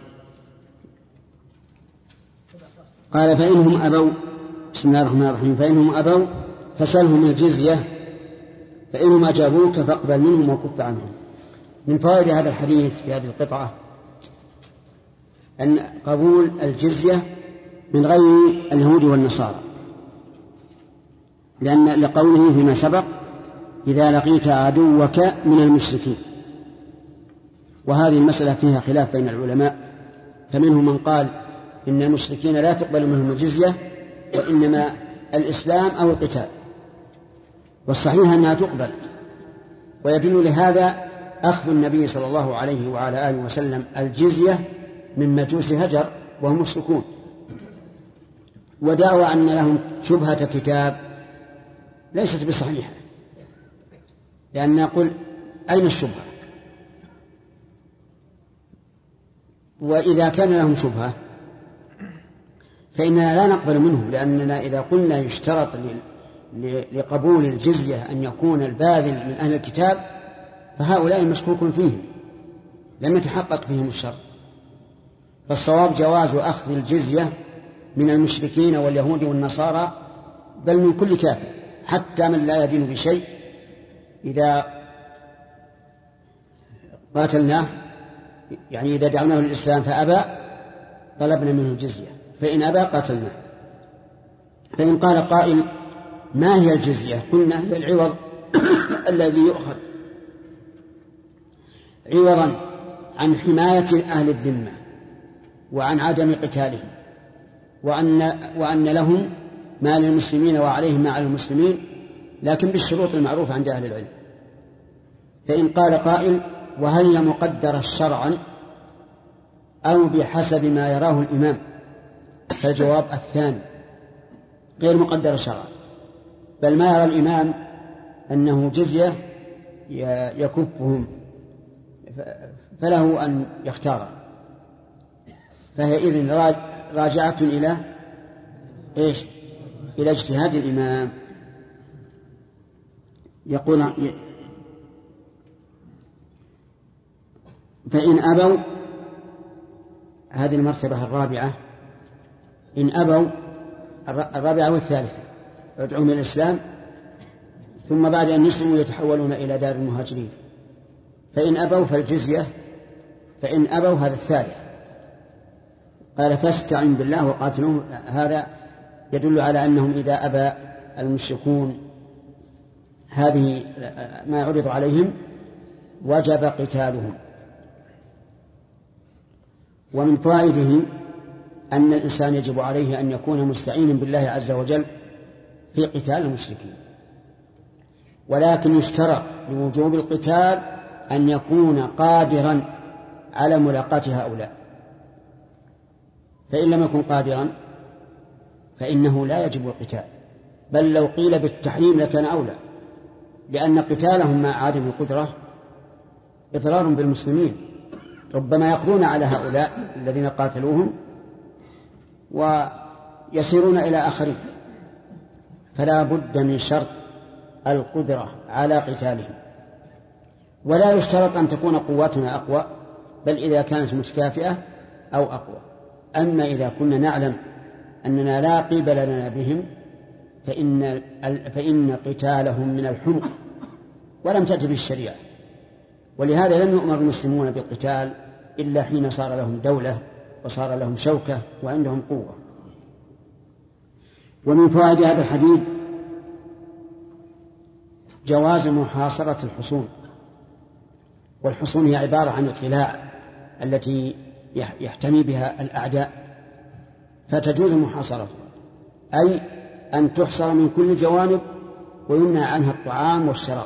قال: فإنهم أبوا. بسم الله الرحمن الرحيم. فإنهم أبوا فسلهم الجزية، فإنهم أجابوك فاقبل منهم وكف عنهم. من فوائد هذا الحديث في هذه القطعة أن قبول الجزية من غير اليهود والنصارى، لقوله فيما سبق: إذا لقيت عدوك من المشركين. وهذه المسألة فيها خلاف بين العلماء، فمنهم من قال إن المشركين لا تقبل منهم الجزية، وإنما الإسلام أو القتال، والصحيح أنها تقبل. ويدل لهذا أخذ النبي صلى الله عليه وعلى آله وسلم الجزية من مجوس هجر وهم مشركون، ودعوى أن لهم شبهة كتاب ليست بصحيحة، لأن نقول أين الشبهة؟ وإذا كان لهم شبهة فإننا لا نقبل منهم، لأننا إذا قلنا يشترط لقبول الجزية أن يكون الباذل من أهل الكتاب فهؤلاء مشكوك فيهم، لم يتحقق فيهم الشرط. فالصواب جواز أخذ الجزية من المشركين واليهود والنصارى، بل من كل كافر، حتى من لا يدين بشيء. إذا قاتلناه، يعني إذا دعوناه للإسلام فأبى طلبنا منه الجزية، فإن أبى قاتلناه. فإن قال قائل: ما هي الجزية؟ قلنا: هي العوض الذي يؤخذ عوضا عن حماية أهل الذمة وعن عدم قتالهم، وأن لهم ما للمسلمين وعليهم ما على المسلمين، لكن بالشروط المعروفة عند أهل العلم. فإن قال قائل: وهل هي مقدرة شرعا أو بحسب ما يراه الإمام؟ فالجواب الثاني، غير مقدرة شرعا، بل ما يرى الإمام أنه جزية يكفهم، فله أن يختار. فهي إذن راجعة إلى إيش؟ إلى اجتهاد الإمام. يقول: فإن أبوا، هذه المرتبة الرابعة، إن أبوا الرابعة والثالثة، يدعون إلى الإسلام ثم بعد أن يسلموا يتحولون إلى دار المهاجرين. فإن أبوا فالجزية، فإن أبوا هذا الثالث. قال: فاستعن بالله وقاتلوهم. هذا يدل على أنهم إذا أبى المشركون هذه ما يعرض عليهم وجب قتالهم. ومن فوائده أن الإنسان يجب عليه أن يكون مستعينا بالله عز وجل في قتال المشركين، ولكن يشترط لوجوب القتال أن يكون قادرا على ملاقاة هؤلاء، فإن لم يكن قادرا فإنه لا يجب القتال، بل لو قيل بالتحريم لكان أولى، لأن قتالهم مع عدم القدرة إضرار بالمسلمين، ربما يقضون على هؤلاء الذين قاتلوهم ويسيرون إلى آخرين، فلا بد من شرط القدرة على قتالهم، ولا يشترط أن تكون قواتنا أقوى، بل إذا كانت متكافئة أو أقوى. أما إذا كنا نعلم أننا لا قبل لنا بهم فإن قتالهم من الحمق ولم تأتي به الشريعة، ولهذا لم يؤمر المسلمون بالقتال إلا حين صار لهم دولة وصار لهم شوكة وعندهم قوة. ومن فوائد هذا الحديث جواز محاصرة الحصون، والحصون هي عبارة عن القلاع التي يحتمي بها الأعداء، فتجوز محاصرتها، أي أن تحصر من كل جوانب ويمنع عنها الطعام والشراب.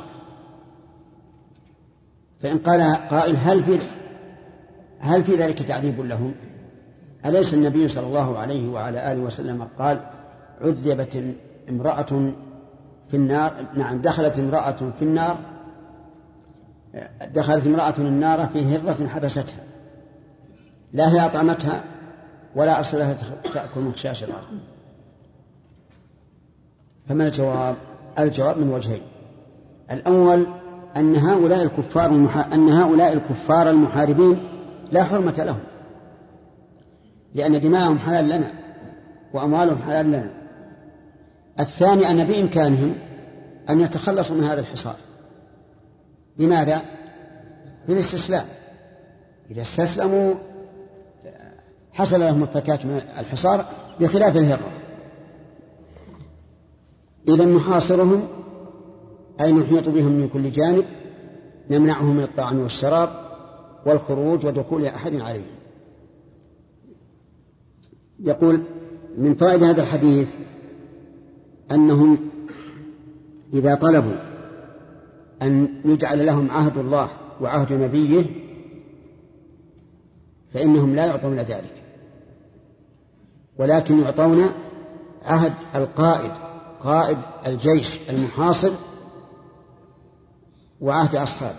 فإن قال قائل هل في ذلك تعذيب لهم؟ أليس النبي صلى الله عليه وعلى آله وسلم قال عذبت امرأة في النار، نعم دخلت امرأة النار في هرة حبستها، لا هي أطعمتها ولا أرسلها تأكل من خشاش الأرض. فما الجواب؟ الجواب من وجهين: الأول أن هؤلاء الكفار المحاربين لا حرمة لهم، لأن دماءهم حلال لنا وأموالهم حلال لنا. الثاني أن بإمكانهم أن يتخلصوا من هذا الحصار. لماذا؟ بالاستسلام. إذا استسلموا حصل لهم الفكاك من الحصار بخلاف الهرة. إذا نحاصرهم أي نحيط بهم من كل جانب، نمنعهم من الطعام والشراب والخروج ودخول أحد عليهم. يقول من فائد هذا الحديث أنهم إذا طلبوا أن يجعل لهم عهد الله وعهد نبيه فإنهم لا يعطون ذلك، ولكن يعطون عهد قائد الجيش المحاصر وعهد أصحابه،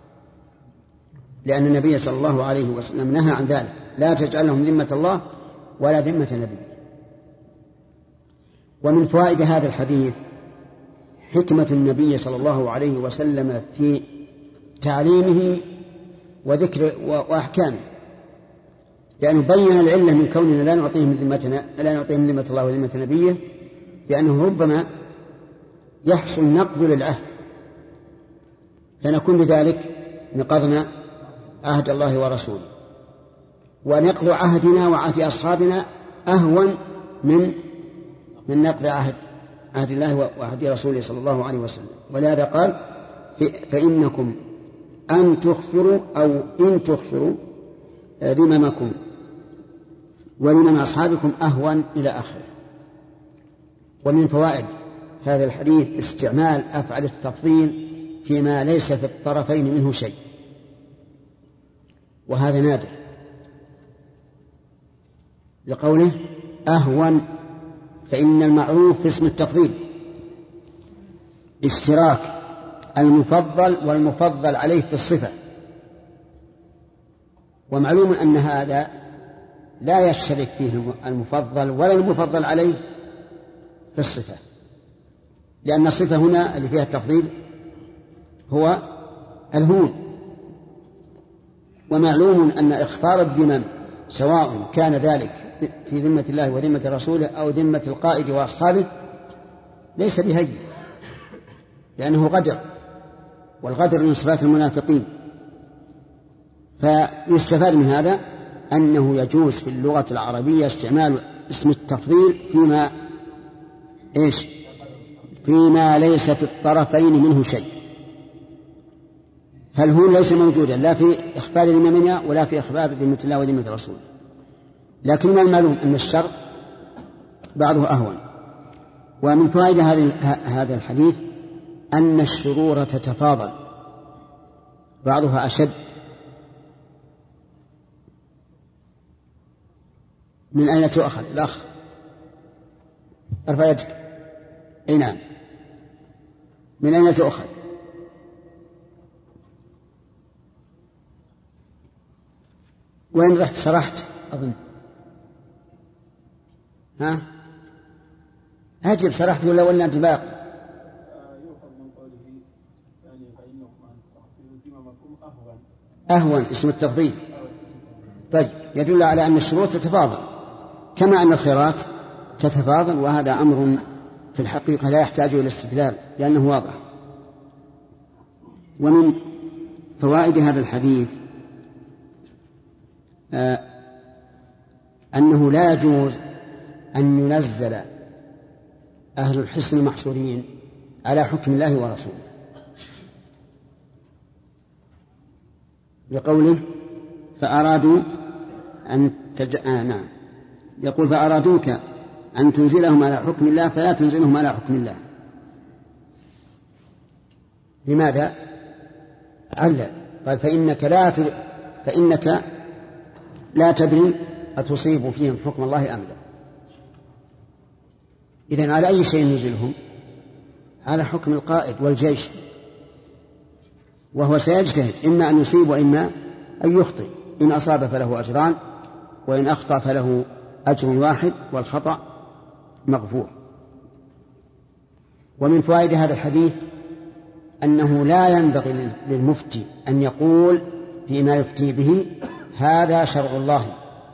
لأن النبي صلى الله عليه وسلم نهى عن ذلك: لا تجعلهم ذمة الله ولا ذمة نبيه. ومن فوائد هذا الحديث حكمة النبي صلى الله عليه وسلم في تعليمه وذكر وأحكامه، لأنه بين العلة من كوننا لا نعطيهم ذمة الله وذمة نبيه، لأنه ربما يحصل نقض للعهد، فنكون بذلك نقضنا عهد الله ورسوله، ونقض عهدنا وعهد أصحابنا أهون من نقض عهد الله وعهد رسوله صلى الله عليه وسلم. ولهذا قال: فإنكم إن تغفروا ذممكم ولمن أصحابكم أهون إلى آخره. ومن فوائد هذا الحديث استعمال أفعال التفضيل فيما ليس في الطرفين منه شيء، وهذا نادر، لقوله أهون، فإن المعروف في اسم التفضيل اشتراك المفضل والمفضل عليه في الصفة، ومعلوم أن هذا لا يشترك فيه المفضل ولا المفضل عليه في الصفة، لأن الصفة هنا اللي فيها التفضيل هو الهون. ومعلوم أن إخفار الذمم سواء كان ذلك في ذمة الله وذمة رسوله أو ذمة القائد وأصحابه ليس بهين، لأنه غدر، والغدر من صفات المنافقين. فيستفاد من هذا أنه يجوز في اللغة العربية استعمال اسم التفضيل فيما ليس في الطرفين منه شيء. فالهون ليس موجودا لا في إخفار ذممنا ولا في إخفار ذمة الله وذمة رسوله، لكن من المعلوم أن الشر بعضه أهون. ومن فوائد هذا الحديث أن الشرور تتفاضل، بعضها أشد. من أين تؤخذ الأخ؟ ارفع يدك. أي نعم، من أين تؤخذ؟ وين رحت سرحت أظن؟ ها؟ أجب سرحت ولا أنت باقي؟ يؤخذ من قوله يعني فإنكم أن تحفظوا ذممكم أهون اسم التفضيل. طيب يدل على أن الشروط تتفاضل كما أن الخيرات تتفاضل، وهذا أمر في الحقيقة لا يحتاج إلى استدلال لأنه واضح. ومن فوائد هذا الحديث أنه لا يجوز أن ينزل أهل الحصن المحصورين على حكم الله ورسوله، لقوله فأرادوا أن نعم، يقول فأرادوك أن تنزلهم على حكم الله فلا تنزلهم على حكم الله. لماذا؟ علّل قال فإنك لا تدري أتصيب فيهم حكم الله أم لا. إذن على أي شيء ننزلهم؟ على حكم القائد والجيش، وهو سيجتهد إما أن يصيب وإما أن يخطئ، إن أصاب فله أجران وإن أخطأ فله أجر واحد والخطأ مغفور. ومن فوائد هذا الحديث أنه لا ينبغي للمفتي أن يقول فيما يفتي به هذا شرع الله،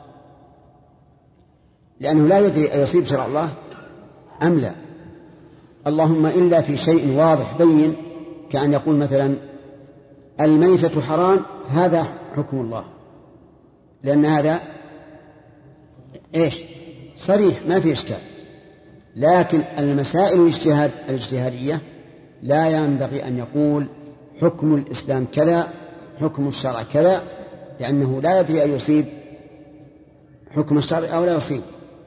لأنه لا يدري أيصيب شرع الله أم لا، اللهم إلا في شيء واضح بين، كأن يقول مثلا الميتة حرام، هذا حكم الله، لأن هذا صريح ما في إشكال. لكن المسائل الاجتهادية لا ينبغي أن يقول حكم الإسلام كذا، حكم الشرع كذا، لأنه لا يدري أن يصيب حكم الشرع أو لا يصيب.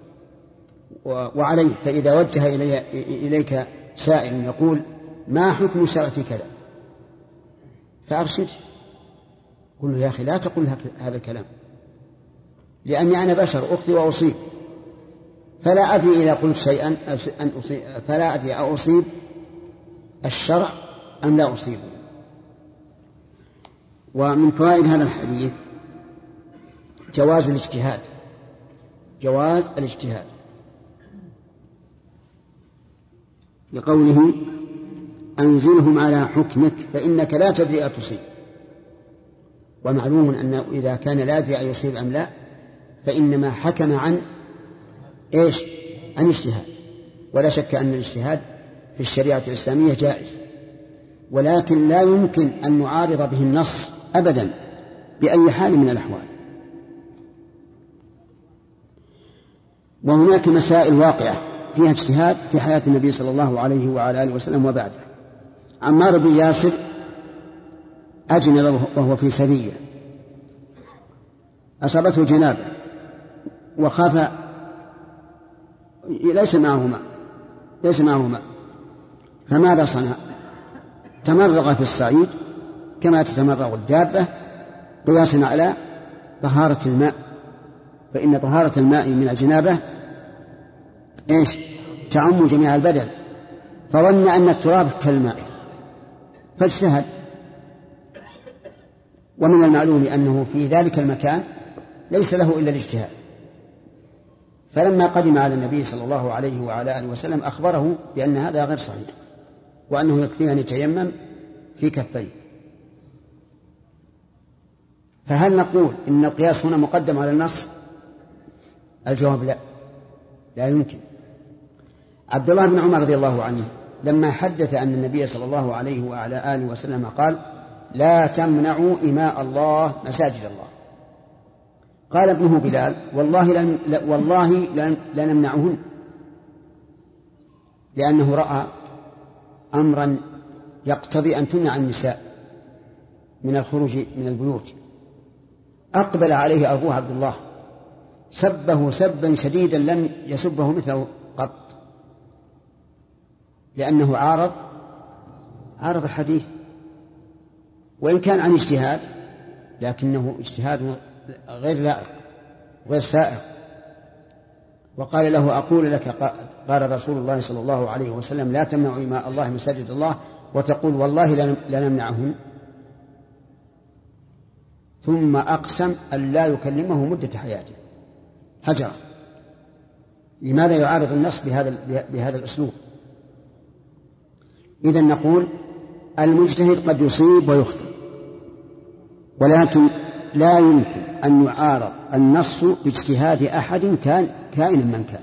وعليه فإذا وجه إليك سائل يقول ما حكم الشرع في كذا فأرشد، قل له يا أخي لا تقول هذا الكلام، لأني أنا بشر أخطئ وأصيب، فلا أدري إذا قلت شيئا أن أصيب، فلا أدري أصيب الشرع أم لا أصيبه. ومن فوائد هذا الحديث جواز الاجتهاد لقوله أنزلهم على حكمك فإنك لا تدري أتصيب. ومعلوم أنه إذا كان لا يدري أن يصيب أم لا فإنما حكم عن اجتهاد. ولا شك أن الاجتهاد في الشريعة الإسلامية جائز، ولكن لا يمكن أن نعارض به النص أبدا بأي حال من الأحوال. وهناك مسائل واقعة فيها اجتهاد في حياة النبي صلى الله عليه وعلى آله وسلم وبعده. عمار بن ياسر أجنب وهو في سرية، أصابته جنابة وخاف ليس معه ماء، فماذا صنع؟ تمرغ في الصعيد كما تتمرغ الدابة قياسا على طهارة الماء، فإن طهارة الماء من الجنابة تعم جميع البدن، فظن أن التراب كالماء فاجتهد. ومن المعلوم أنه في ذلك المكان ليس له إلا الاجتهاد، فلما قدم على النبي صلى الله عليه وعلى آله وسلم أخبره بأن هذا غير صحيح، وأنه يكفي أن يتيمم في كفيه. فهل نقول إن القياس هنا مقدم على النص؟ الجواب لا يمكن. عبد الله بن عمر رضي الله عنه لما حدث أن النبي صلى الله عليه وعلى آله وسلم قال لا تمنعوا إماء الله مساجد الله، قال ابنه بلال والله لا نمنعهن، لأنه رأى أمرا يقتضي أن تمنع النساء من الخروج من البيوت. أقبل عليه أبوه عبد الله سبه سبا شديدا لم يسبه مثله قط، لأنه عارض الحديث، وإن كان عن اجتهاد لكنه اجتهاد غير لائق غير سائغ. وقال له أقول لك قال رسول الله صلى الله عليه وسلم لا تمنعوا إماء الله مساجد الله وتقول والله لا نمنعهن. ثم أقسم أن لا يكلمه مدة حياته هجرة. لماذا يعارض النص بهذا الأسلوب؟ إذن نقول المجتهد قد يصيب ويخطئ، ولكن لا يمكن أن يعارض النص باجتهاد أحد كائنا من كان.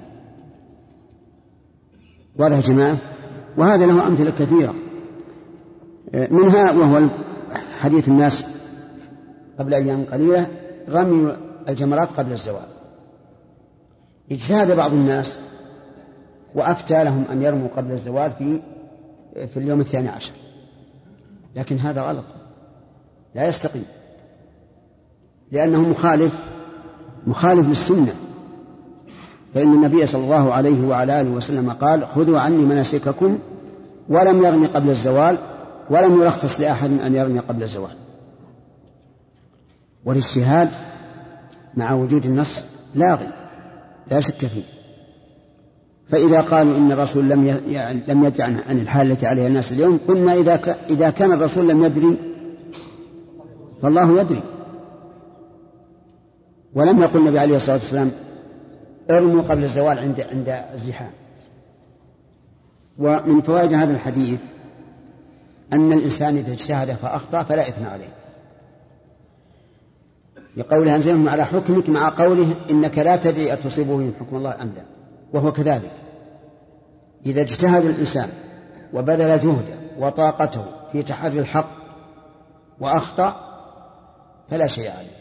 واضح يا جماعة؟ وهذا له أمثلة كثيرة، منها وهو حديث الناس قبل أيام قليلة رمي الجمرات قبل الزوال. اجتهد بعض الناس وأفتى لهم أن يرموا قبل الزوال في اليوم 12، لكن هذا غلط لا يستقيم، لأنه مخالف للسنة. فإن النبي صلى الله عليه وعلى آله وسلم قال: خذوا عني مناسككم، ولم يرمي قبل الزوال، ولم يرخص لأحد أن يرمي قبل الزوال. والاجتهاد مع وجود النص لاغي لا شك فيه. فإذا قالوا إن الرسول لم يدع عن الحال التي عليها الناس اليوم، قلنا إذا كان الرسول لم يدري فالله يدري. ولم يقل النبي عليه الصلاة والسلام ارموا قبل الزوال عند الزحام. ومن فوائد هذا الحديث أن الإنسان إذا اجتهد فأخطأ فلا إثم عليه، لقوله أنزلهم على حكمك، مع قوله إنك لا تدري أتصيبه من حكم الله أم لا. وهو كذلك، إذا اجتهد الإنسان وبذل جهده وطاقته في تحري الحق وأخطأ فلا شيء عليه.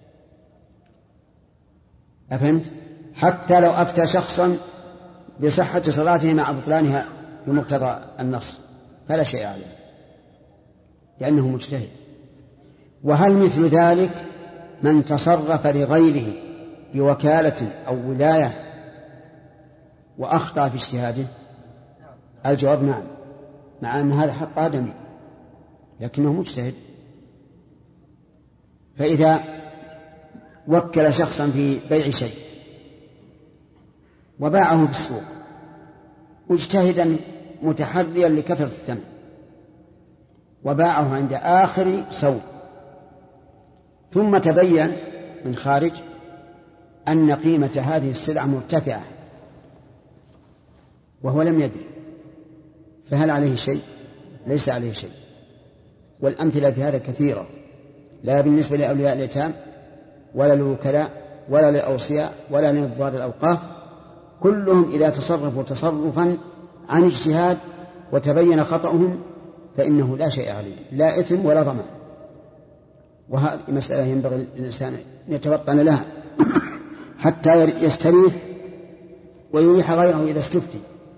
أفهمت؟ حتى لو أفتى شخصا بصحة صلاته مع بطلانها بمقتضى النص فلا شيء عليه، لأنه مجتهد. وهل مثل ذلك من تصرف لغيره بوكالة أو ولاية وأخطأ في اجتهاده؟ الجواب نعم، مع أن هذا حق آدمي لكنه مجتهد. فإذا وكل شخصا في بيع شيء وباعه بالسوق مجتهدا متحريا لكثرة الثمن، وباعه عند آخر سوق، ثم تبين من خارج أن قيمة هذه السلعة مرتفعة وهو لم يدري، فهل عليه شيء؟ ليس عليه شيء. والأمثلة في هذا كثيرة، لا بالنسبة لأولياء اليتام ولا للوكلاء ولا للأوصياء ولا لنظار الأوقاف، كلهم إذا تصرفوا تصرفا عن اجتهاد وتبين خطأهم فإنه لا شيء عليه، لا إثم ولا ضمان. وهذه مسألة ينبغي الإنسان أن يتوطن لها حتى يستريح ويريح غيره إذا استفتي.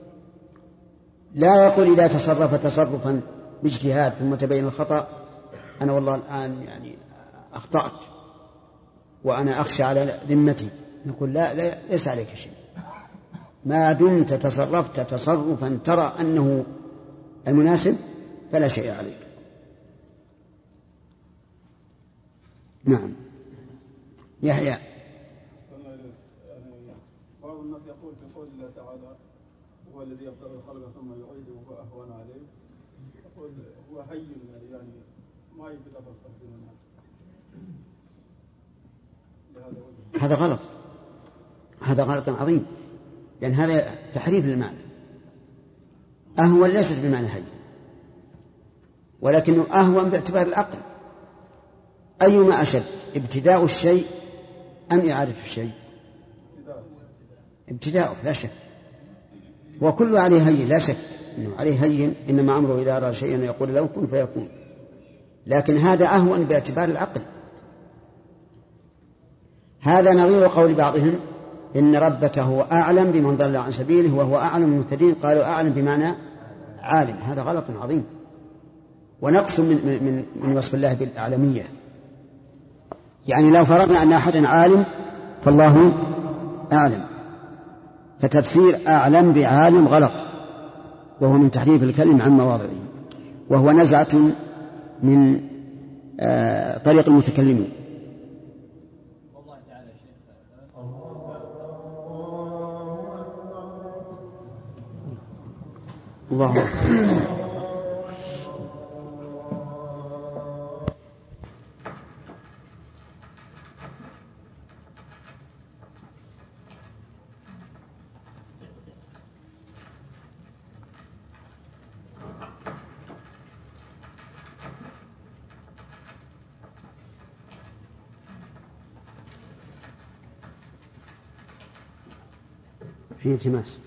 لا يقول إذا تصرف تصرفا باجتهاد ثم تبين الخطأ أنا والله الآن أخطأت وأنا أخشى على ذمتي، نقول لا ليس عليك شيء، ما دمت تصرفت تصرفا ترى أنه المناسب فلا شيء عليك. نعم. يحيى. بعض الناس يقول في قول الله تعالى هو الذي يبدأ الخلق ثم يعيده وهو أهون عليه، يقول هو هين يعني ما يبدأ بالخلق. هذا غلط، هذا غلط عظيم، لأن هذا تحريف للمعنى. أهون ليست بمعنى هين، ولكنه أهون باعتبار العقل. أيما أشد، ابتداء الشيء أم إعادة الشيء؟ ابتداءه لا شك، وكل عليه هين لا شك إنه عليه هين، إنما أمره إذا أراد شيئا يقول له كن فيكون، لكن هذا أهون باعتبار العقل. هذا نظير قول بعضهم إن ربك هو أعلم بمن ضل عن سبيله وهو أعلم بالمهتدين، قالوا أعلم بمعنى عالم. هذا غلط عظيم ونقص من وصف الله بالأعلمية. يعني لو فرضنا أن أحدا عالم فالله أعلم، فتفسير أعلم بعالم غلط، وهو من تحريف الكلم عن مواضعه، وهو نزعة من طريق المتكلمين. الله أكبر. في التماس.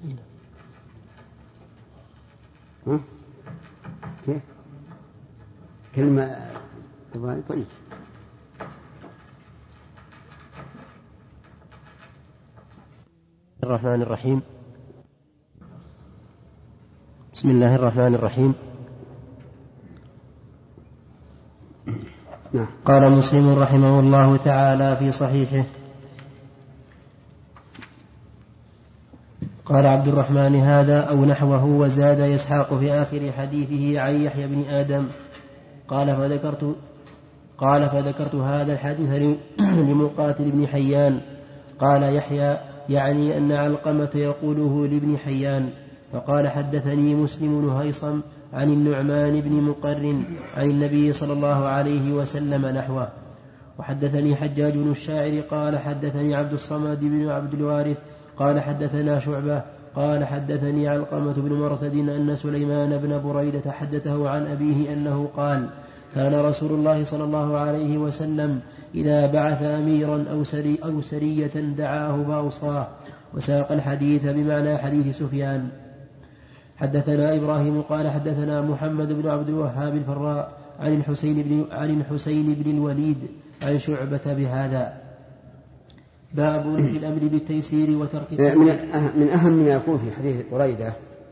ها؟ كيف؟ كلمة طيب. الرحمن الرحيم. بسم الله الرحمن الرحيم. قال مسلم رحمه الله تعالى في صحيحه: قال عبد الرحمن هذا أو نحوه، وزاد إسحاق في آخر حديثه عن يحيى بن آدم قال فذكرت هذا الحديث لمقاتل بن حيان. قال يحيى يعني أن علقمة يقوله لابن حيان. فقال حدثني مسلم بن هيصم عن النعمان بن مقرن عن النبي صلى الله عليه وسلم نحوه. وحدثني حجاج بن الشاعر قال حدثني عبد الصمد بن عبد الوارث قال حدثنا شعبة قال حدثني علقمة بن مرثد أن سليمان بن بريدة حدثه عن أبيه أنه قال: كان رسول الله صلى الله عليه وسلم إذا بعث أميرا أو سرية دعاه فأوصاه. وساق الحديث بمعنى حديث سفيان. حدثنا إبراهيم قال حدثنا محمد بن عبد الوهاب الفراء عن الحسين بن الوليد عن شعبة بهذا. باب في الأمر بالتيسير وترك من أهم ما يكون في حديث بريدة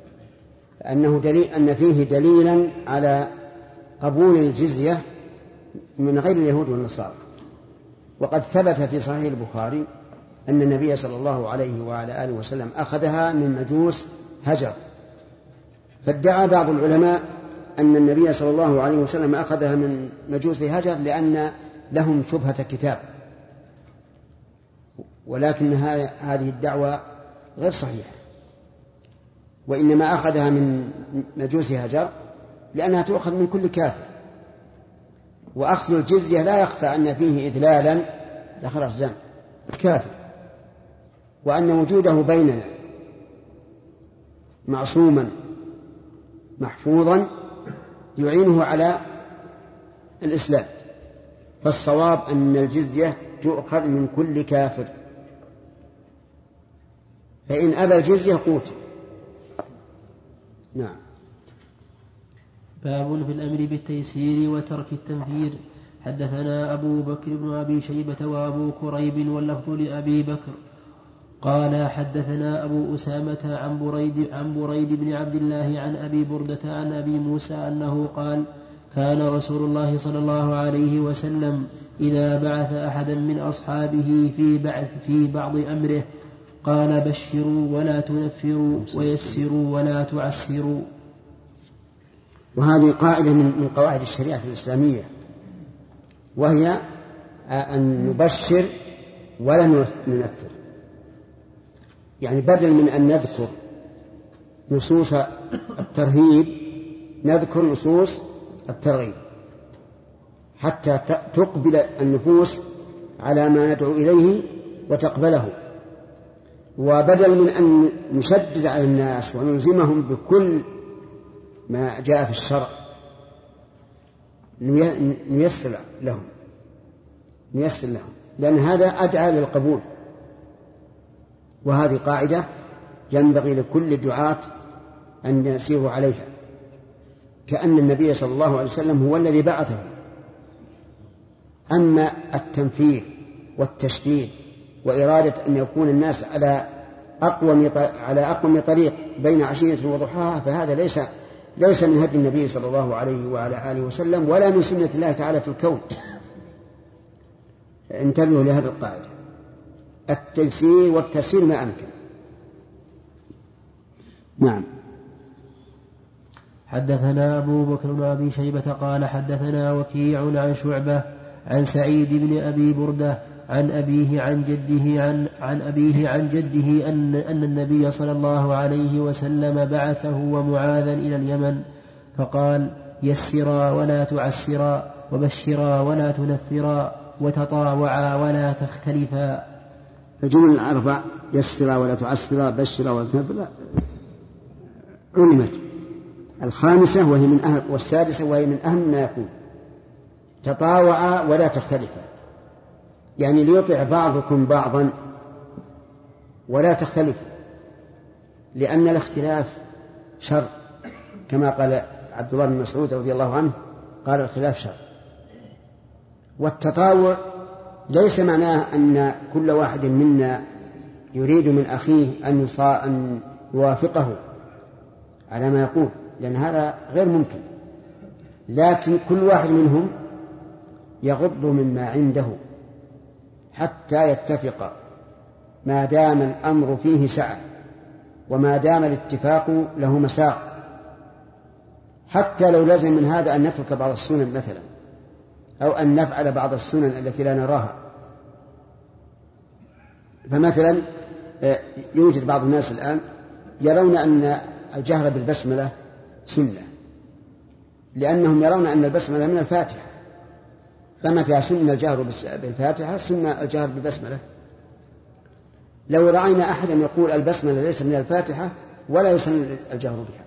أن فيه دليلا على قبول الجزية من غير اليهود والنصارى. وقد ثبت في صحيح البخاري أن النبي صلى الله عليه وعلى آله وسلم أخذها من مجوس هجر. فادعى بعض العلماء أن النبي صلى الله عليه وسلم أخذها من مجوس هجر لأن لهم شبهة كتاب، ولكن هذه الدعوة غير صحيحة، وإنما أخذها من مجوس هجر لأنها تؤخذ من كل كافر. وأخذ الجزية لا يخفى أن فيه إذلالا لخلاص زان كافر، وأن وجوده بيننا معصوما محفوظا يعينه على الإسلام. فالصواب أن الجزية تؤخذ من كل كافر، فإن أبى الجزية قوتل. نعم. باب في الأمر بالتيسير وترك التنفير. حدثنا أبو بكر بن أبي شيبة وأبو كريب واللفظ لأبي بكر قال حدثنا أبو أسامة عن بريد بن عبد الله عن أبي بردة عن أبي موسى أنه قال: كان رسول الله صلى الله عليه وسلم إذا بعث أحدا من أصحابه في بعض أمره قال: بشروا ولا تنفروا ويسروا ولا تعسروا. وهذه قاعدة من قواعد الشريعة الإسلامية، وهي أن نبشر ولا ننفر. يعني بدل من أن نذكر نصوص الترهيب نذكر نصوص الترغيب حتى تقبل النفوس على ما ندعو إليه وتقبله. وبدل من أن نشدد على الناس ونلزمهم بكل ما جاء في الشرع نيسر لهم لأن هذا أدعى للقبول. وهذه قاعدة ينبغي لكل الدعاة أن يسيروا عليها، كأن النبي صلى الله عليه وسلم هو الذي بعثه. أما التنفير والتشديد وإرادة أن يكون الناس على أقوم طريق بين عشية وضحاها فهذا ليس من هدي النبي صلى الله عليه وعلى آله وسلم ولا من سنة الله تعالى في الكون. انتبهوا لهذه القاعدة، التيسير والتسهيل ما أمكن. نعم. حدثنا أبو بكر بن أبي شيبة قال حدثنا وكيع عن شعبة عن سعيد بن أبي بردة عن أبيه عن جده أن النبي صلى الله عليه وسلم بعثه ومعاذا إلى اليمن فقال: يسرا ولا تعسرا وبشرا ولا تنفرا وتطاوعا ولا تختلفا. الجمل الأربع يسرا ولا تعسرا بشرا ولا تنفرا علمت. الخامسة وهي من أهم، والسادسة وهي من أهم ما يكون: تطاوعا ولا تختلفا، يعني ليطع بعضكم بعضا ولا تختلفوا. لأن الاختلاف شر، كما قال عبد الله بن مسعود رضي الله عنه قال الخلاف شر. والتطاوع ليس معناه أن كل واحد منا يريد من أخيه أن يوافقه على ما يقول، لأن هذا غير ممكن، لكن كل واحد منهم يغض مما عنده حتى يتفق، ما دام الأمر فيه سعة وما دام الاتفاق له مساق. حتى لو لزم من هذا أن نترك بعض السنن مثلا، أو أن نفعل بعض السنن التي لا نراها. فمثلا يوجد بعض الناس الآن يرون أن الجهر بالبسملة سنة، لأنهم يرون أن البسملة من الفاتحة، فمتى سن الجهر بالفاتحة سن الجهر بالبسملة. لو رأينا أحدا يقول البسملة ليس من الفاتحة ولا يسن الجهر بها،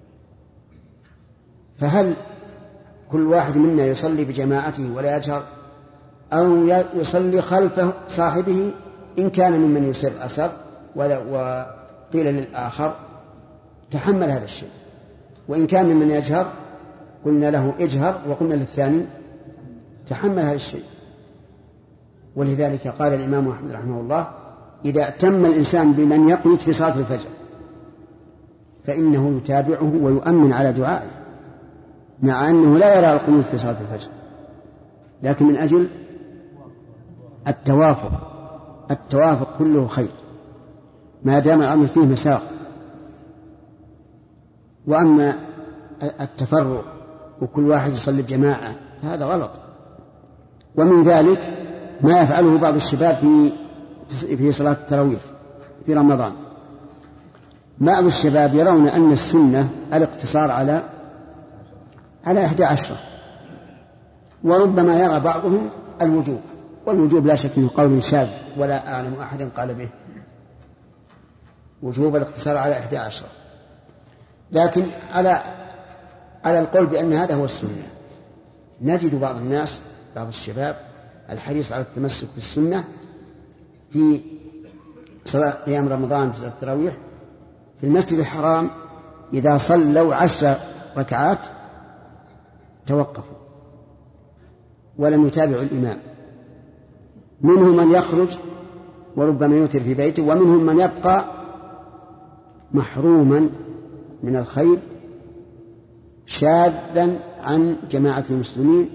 فهل كل واحد منا يصلي بجماعته ولا يجهر، أو يصلي خلف صاحبه إن كان ممن يسر أسر، وقيل للآخر تحمل هذا الشيء، وإن كان ممن يجهر قلنا له اجهر، وقلنا للثاني تحمل هذا الشيء. ولذلك قال الإمام أحمد رحمه الله: إذا تم الإنسان بمن يقنت في صلاة الفجر فإنه يتابعه ويؤمن على دعائه، مع أنه لا يرى القنوت في صلاة الفجر، لكن من أجل التوافق كله خير ما دام الأمر فيه مساق. وأما التفرق وكل واحد يصلي بجماعة فهذا غلط. ومن ذلك ما يفعله بعض الشباب في صلاة التراويح في رمضان. بعض الشباب يرون أن السنة الاقتصار على 11، وربما يرى بعضهم الوجوب، والوجوب لا شك انه قول شاذ ولا أعلم أحدا قال به وجوب الاقتصار على 11، لكن على القول بأن هذا هو السنة نجد بعض الناس، بعض الشباب الحريص على التمسك بالسنة في صلاة قيام رمضان في صلاة التراويح في المسجد الحرام. إذا صلوا 10 ركعات توقفوا ولم يتابعوا الإمام. منهم من يخرج وربما يوتر في بيته، ومنهم من يبقى محروما من الخير شاذا عن جماعة المسلمين،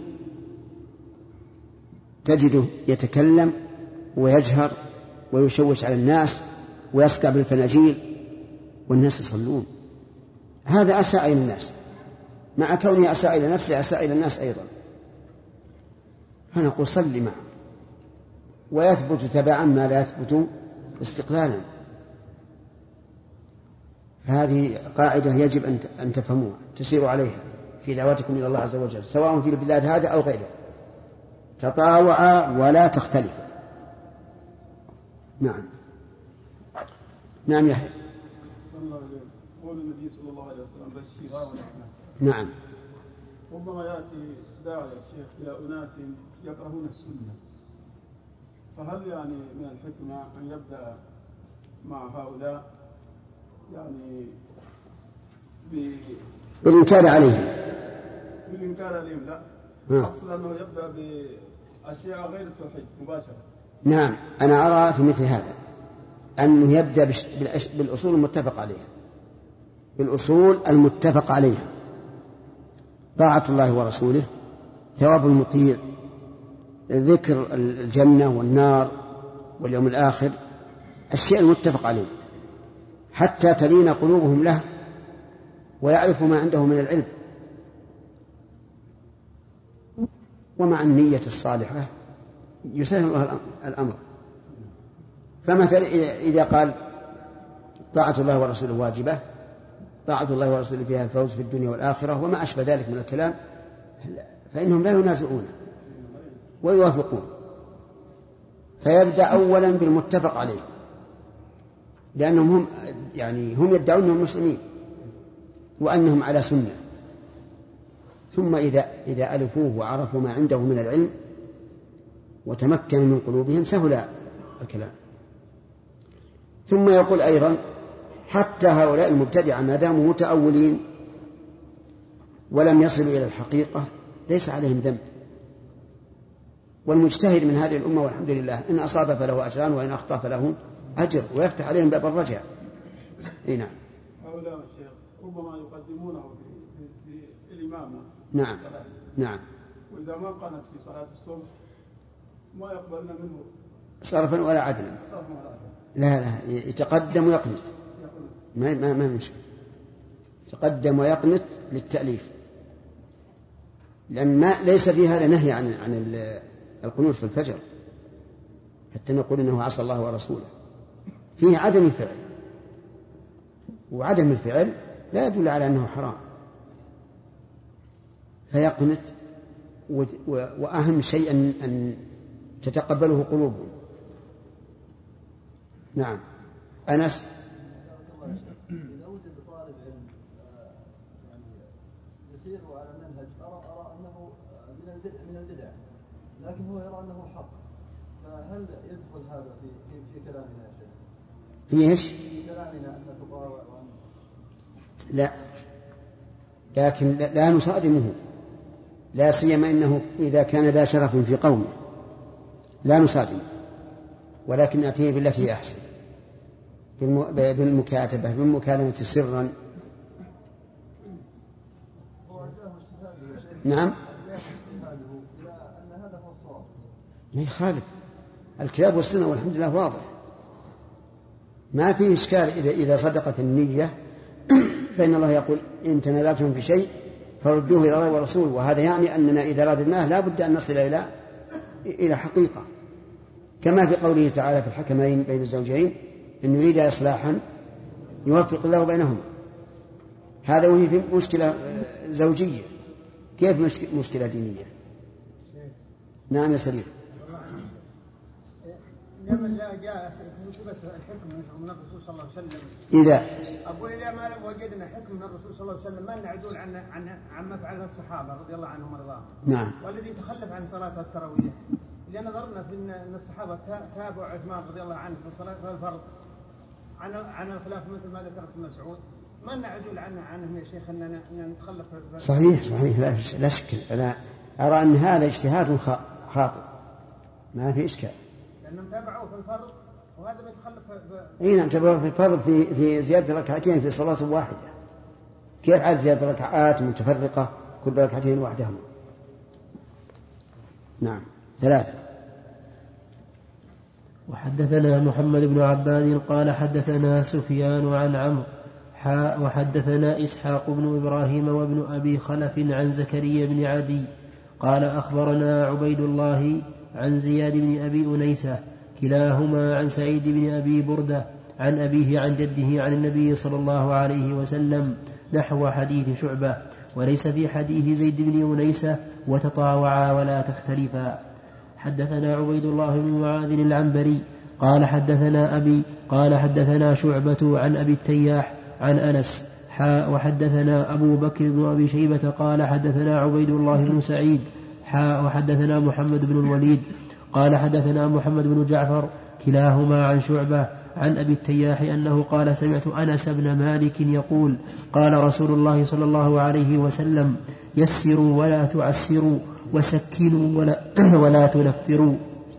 تجده يتكلم ويجهر ويشوش على الناس ويسقى بالفناجيل والناس يصلون. هذا أساء إلى الناس، مع كونه أساء إلى نفسه أساء إلى الناس أيضا. فنقول صل معه، ويثبت تبعا ما لا يثبت استقلالا. فهذه قاعدة يجب أن تفهموها، تسيروا عليها في دعوتكم إلى الله عز وجل، سواء في البلاد هذا أو غيره. تطاوعا ولا تختلفا. نعم. نعم يحيى. قول النبي صلى الله عليه وسلم بشرا ونعما. نعم. ربما يأتي داعي الشيخ إلى أناس يكرهون السنة، فهل يعني من الحكمة أن يبدأ مع هؤلاء يعني بالإنكار عليهم؟ لا، أقصد أنه يبدأ بأشياء غير التوحيد مباشرة. نعم، أنا أرى في مثل هذا أنه يبدأ بالأصول المتفق عليها، بالأصول المتفق عليها: طاعة الله ورسوله، ثواب المطيع، ذكر الجنة والنار واليوم الآخر، الشيء المتفق عليه، حتى تلين قلوبهم له ويعرفوا ما عنده من العلم. ومع النية الصالحة يسهل الله الأمر. فمثلا إذا قال طاعة الله ورسوله واجبة، طاعة الله ورسوله فيها الفوز في الدنيا والآخرة وما أشبه ذلك من الكلام، فإنهم لا ينازعون ويوافقون. فيبدأ أولا بالمتفق عليه، لأنهم هم يدعون أنهم مسلمين وأنهم على سنة. ثم إذا ألفوه وعرفوا ما عنده من العلم وتمكن من قلوبهم سهل الكلام. ثم يقول أيضا حتى هؤلاء المبتدعة ما داموا متأولين ولم يصلوا إلى الحقيقة ليس عليهم ذنب. والمجتهد من هذه الأمة والحمد لله إن أصاب فله أجران وإن أخطأ فله أجر، ويفتح عليهم باب الرجع. نعم. هؤلاء الشيخ ربما يقدمونه في الإمامة. نعم. نعم. وإذا ما قنت في صلاة الصبح ما يقبلنا منه صرفا ولا عدلا. لا يتقدم ويقنت، ما مشكلة، يتقدم ويقنت للتأليف، لأن ليس في هذا نهي عن القنوت في الفجر حتى نقول إنه عصى الله ورسوله، فيه عدم الفعل، وعدم الفعل لا يدل على أنه حرام، فيقنت. وأهم شيء أن تتقبله قلوبهم. نعم. أنس. إذا وجد طالب علم يعني يسير على منهج أرى أنه من البدع، لكن هو يرى أنه حق، فهل يدخل هذا في كلامنا يا شيخ؟ في إيش؟ في كلامنا أن تطاوع لا، لكن لا نصادمه، لا سيما إنه إذا كان ذا شرف في قومه لا نصادمه، ولكن نأتيه بالتي هي أحسن، بالمكاتبة، بالمكالمة سرا. نعم. ما يخالف الكتاب والسنة والحمد لله واضح، ما في إشكال إذا صدقت النية، فإن الله يقول إن تنازعتم في شيء فردوه إلى الله ورسوله، وهذا يعني أننا إذا رددناه لا بد أن نصل إلى حقيقة، كما في قوله تعالى في الحكمين بين الزوجين إن يريد إصلاحا يوفق الله بينهما. هذا وهي في مشكلة زوجية، كيف مشكلة دينية؟ نعم يا سليم. لما جاء في نسبة الحكم من الرسول صلى الله عليه وسلم، إذا أقول إذا ما وجدنا حكم من الرسول صلى الله عليه وسلم ما نعدول عن مفعله الصحابة رضي الله عنهم وارضاهم. نعم. والذي تخلف عن صلاة التراويح، إذا نظرنا في أن الصحابة تابعوا عثمان رضي الله عنه في صلاة الفرض عن الخلاف مثل ما ذكر ابن مسعود، ما نعدول عنهم يا شيخ أننا نتخلف. صحيح لا شك. أنا أرى أن هذا اجتهاد خاطئ، ما في إشكال، لأنهم تابعوا في الفرض وهذا بيتخلف. نعم، تابعوا في الفرض في زيادة ركعتين في صلاة واحدة، كيف عاد زيادة ركعات متفرقة كل ركعتين وحدهم؟ نعم. 3. وحدثنا محمد بن عباد قال حدثنا سفيان عن عمرو وحدثنا إسحاق بن إبراهيم وابن أبي خلف عن زكريا بن عدي قال أخبرنا عبيد الله عن زياد بن أبي أنيسة كلاهما عن سعيد بن أبي بردة عن أبيه عن جده عن النبي صلى الله عليه وسلم نحو حديث شعبة، وليس في حديث زيد بن أنيسة وتطاوعا ولا تختلفا. حدثنا عبيد الله بن معاذ العنبري قال حدثنا أبي قال حدثنا شعبة عن أبي التياح عن أنس وحدثنا أبو بكر بن أبي شيبة قال حدثنا عبيد الله بن سعيد وحدثنا محمد بن الوليد قال حدثنا محمد بن جعفر كلاهما عن شعبة عن أبي التياح أنه قال سمعت أنس بن مالك يقول قال رسول الله صلى الله عليه وسلم يسروا ولا تعسروا وسكنوا ولا تنفروا.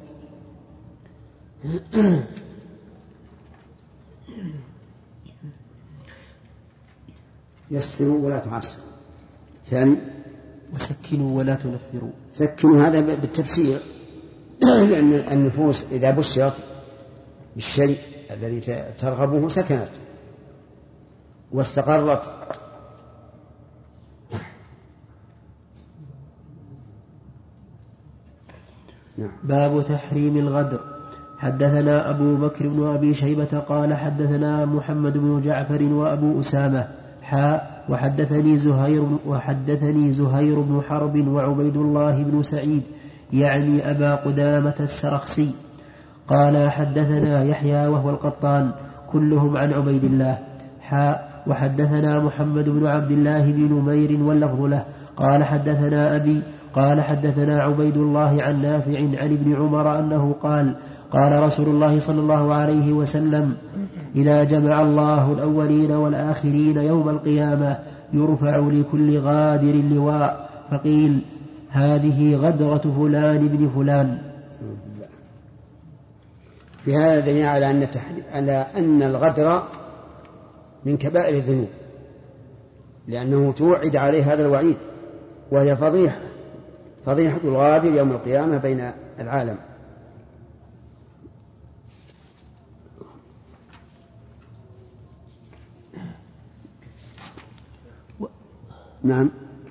يسروا ولا تعسروا. ثاني وسكنوا ولا تنفروا. سكنوا هذا بالتفسير، لأن النفوس إذا بشرت بالشيء الذي ترغبه سكنت واستقرت. باب تحريم الغدر. حدثنا أبو بكر بن أبي شيبة قال حدثنا محمد بن جعفر وأبو أسامة وحدثني زهير بن حرب وعبيد الله بن سعيد يعني أبا قدامة السرخسي قال حدثنا يحيى وهو القطان كلهم عن عبيد الله وحدثنا محمد بن عبد الله بن نمير واللفظ له قال حدثنا أبي قال حدثنا عبيد الله عن نافع عن ابن عمر أنه قال قال رسول الله صلى الله عليه وسلم: إذا جمع الله الأولين والآخرين يوم القيامة يرفع لكل غادر لواء، فقيل: هذه غدرة فلان بن فلان. في هذا دليل على أن الغدر من كبائر الذنوب، لأنه توعد عليه هذا الوعيد، وهي فضيحة الغادر يوم القيامة بين العالم. نعم.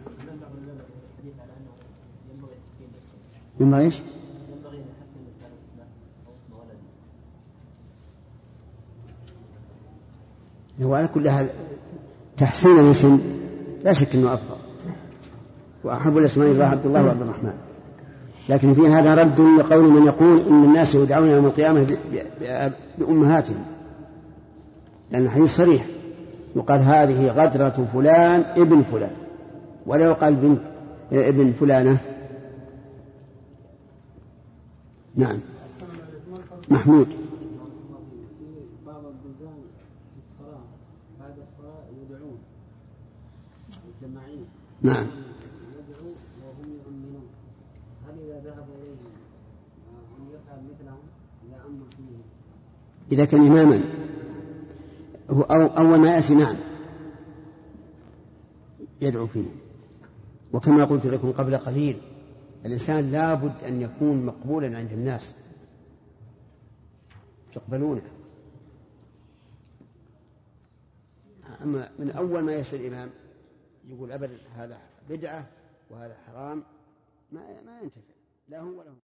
مما ايش؟ هو على كل حال تحسين الاسم لا شك انه افضل، واحب الاسماء الله عبد الله وعبد الرحمن، لكن في هذا رد لقول من يقول ان الناس يدعون يوم القيامه بامهاتهم، لان الحديث صريح، يقال هذه غدرة فلان ابن فلان، ولا يقال بنت ابن فلانة. نعم. محمود. بعض البلدان في الصلاة بعد الصلاة يدعون الجماعين. نعم. يدعوا وهم يؤمنون، هل إذا ذهب إليهم أن يفعل مثلهم يأمن فيهم؟ إذا كان إماما أول ما يأتي نعم يدعو فيه، وكما قلت لكم قبل قليل الإنسان لابد أن يكون مقبولا عند الناس يقبلونه. أما من أول ما يصير إمام يقول أبدا هذا بدعة وهذا حرام ما ينتفع لا هو ولا هو.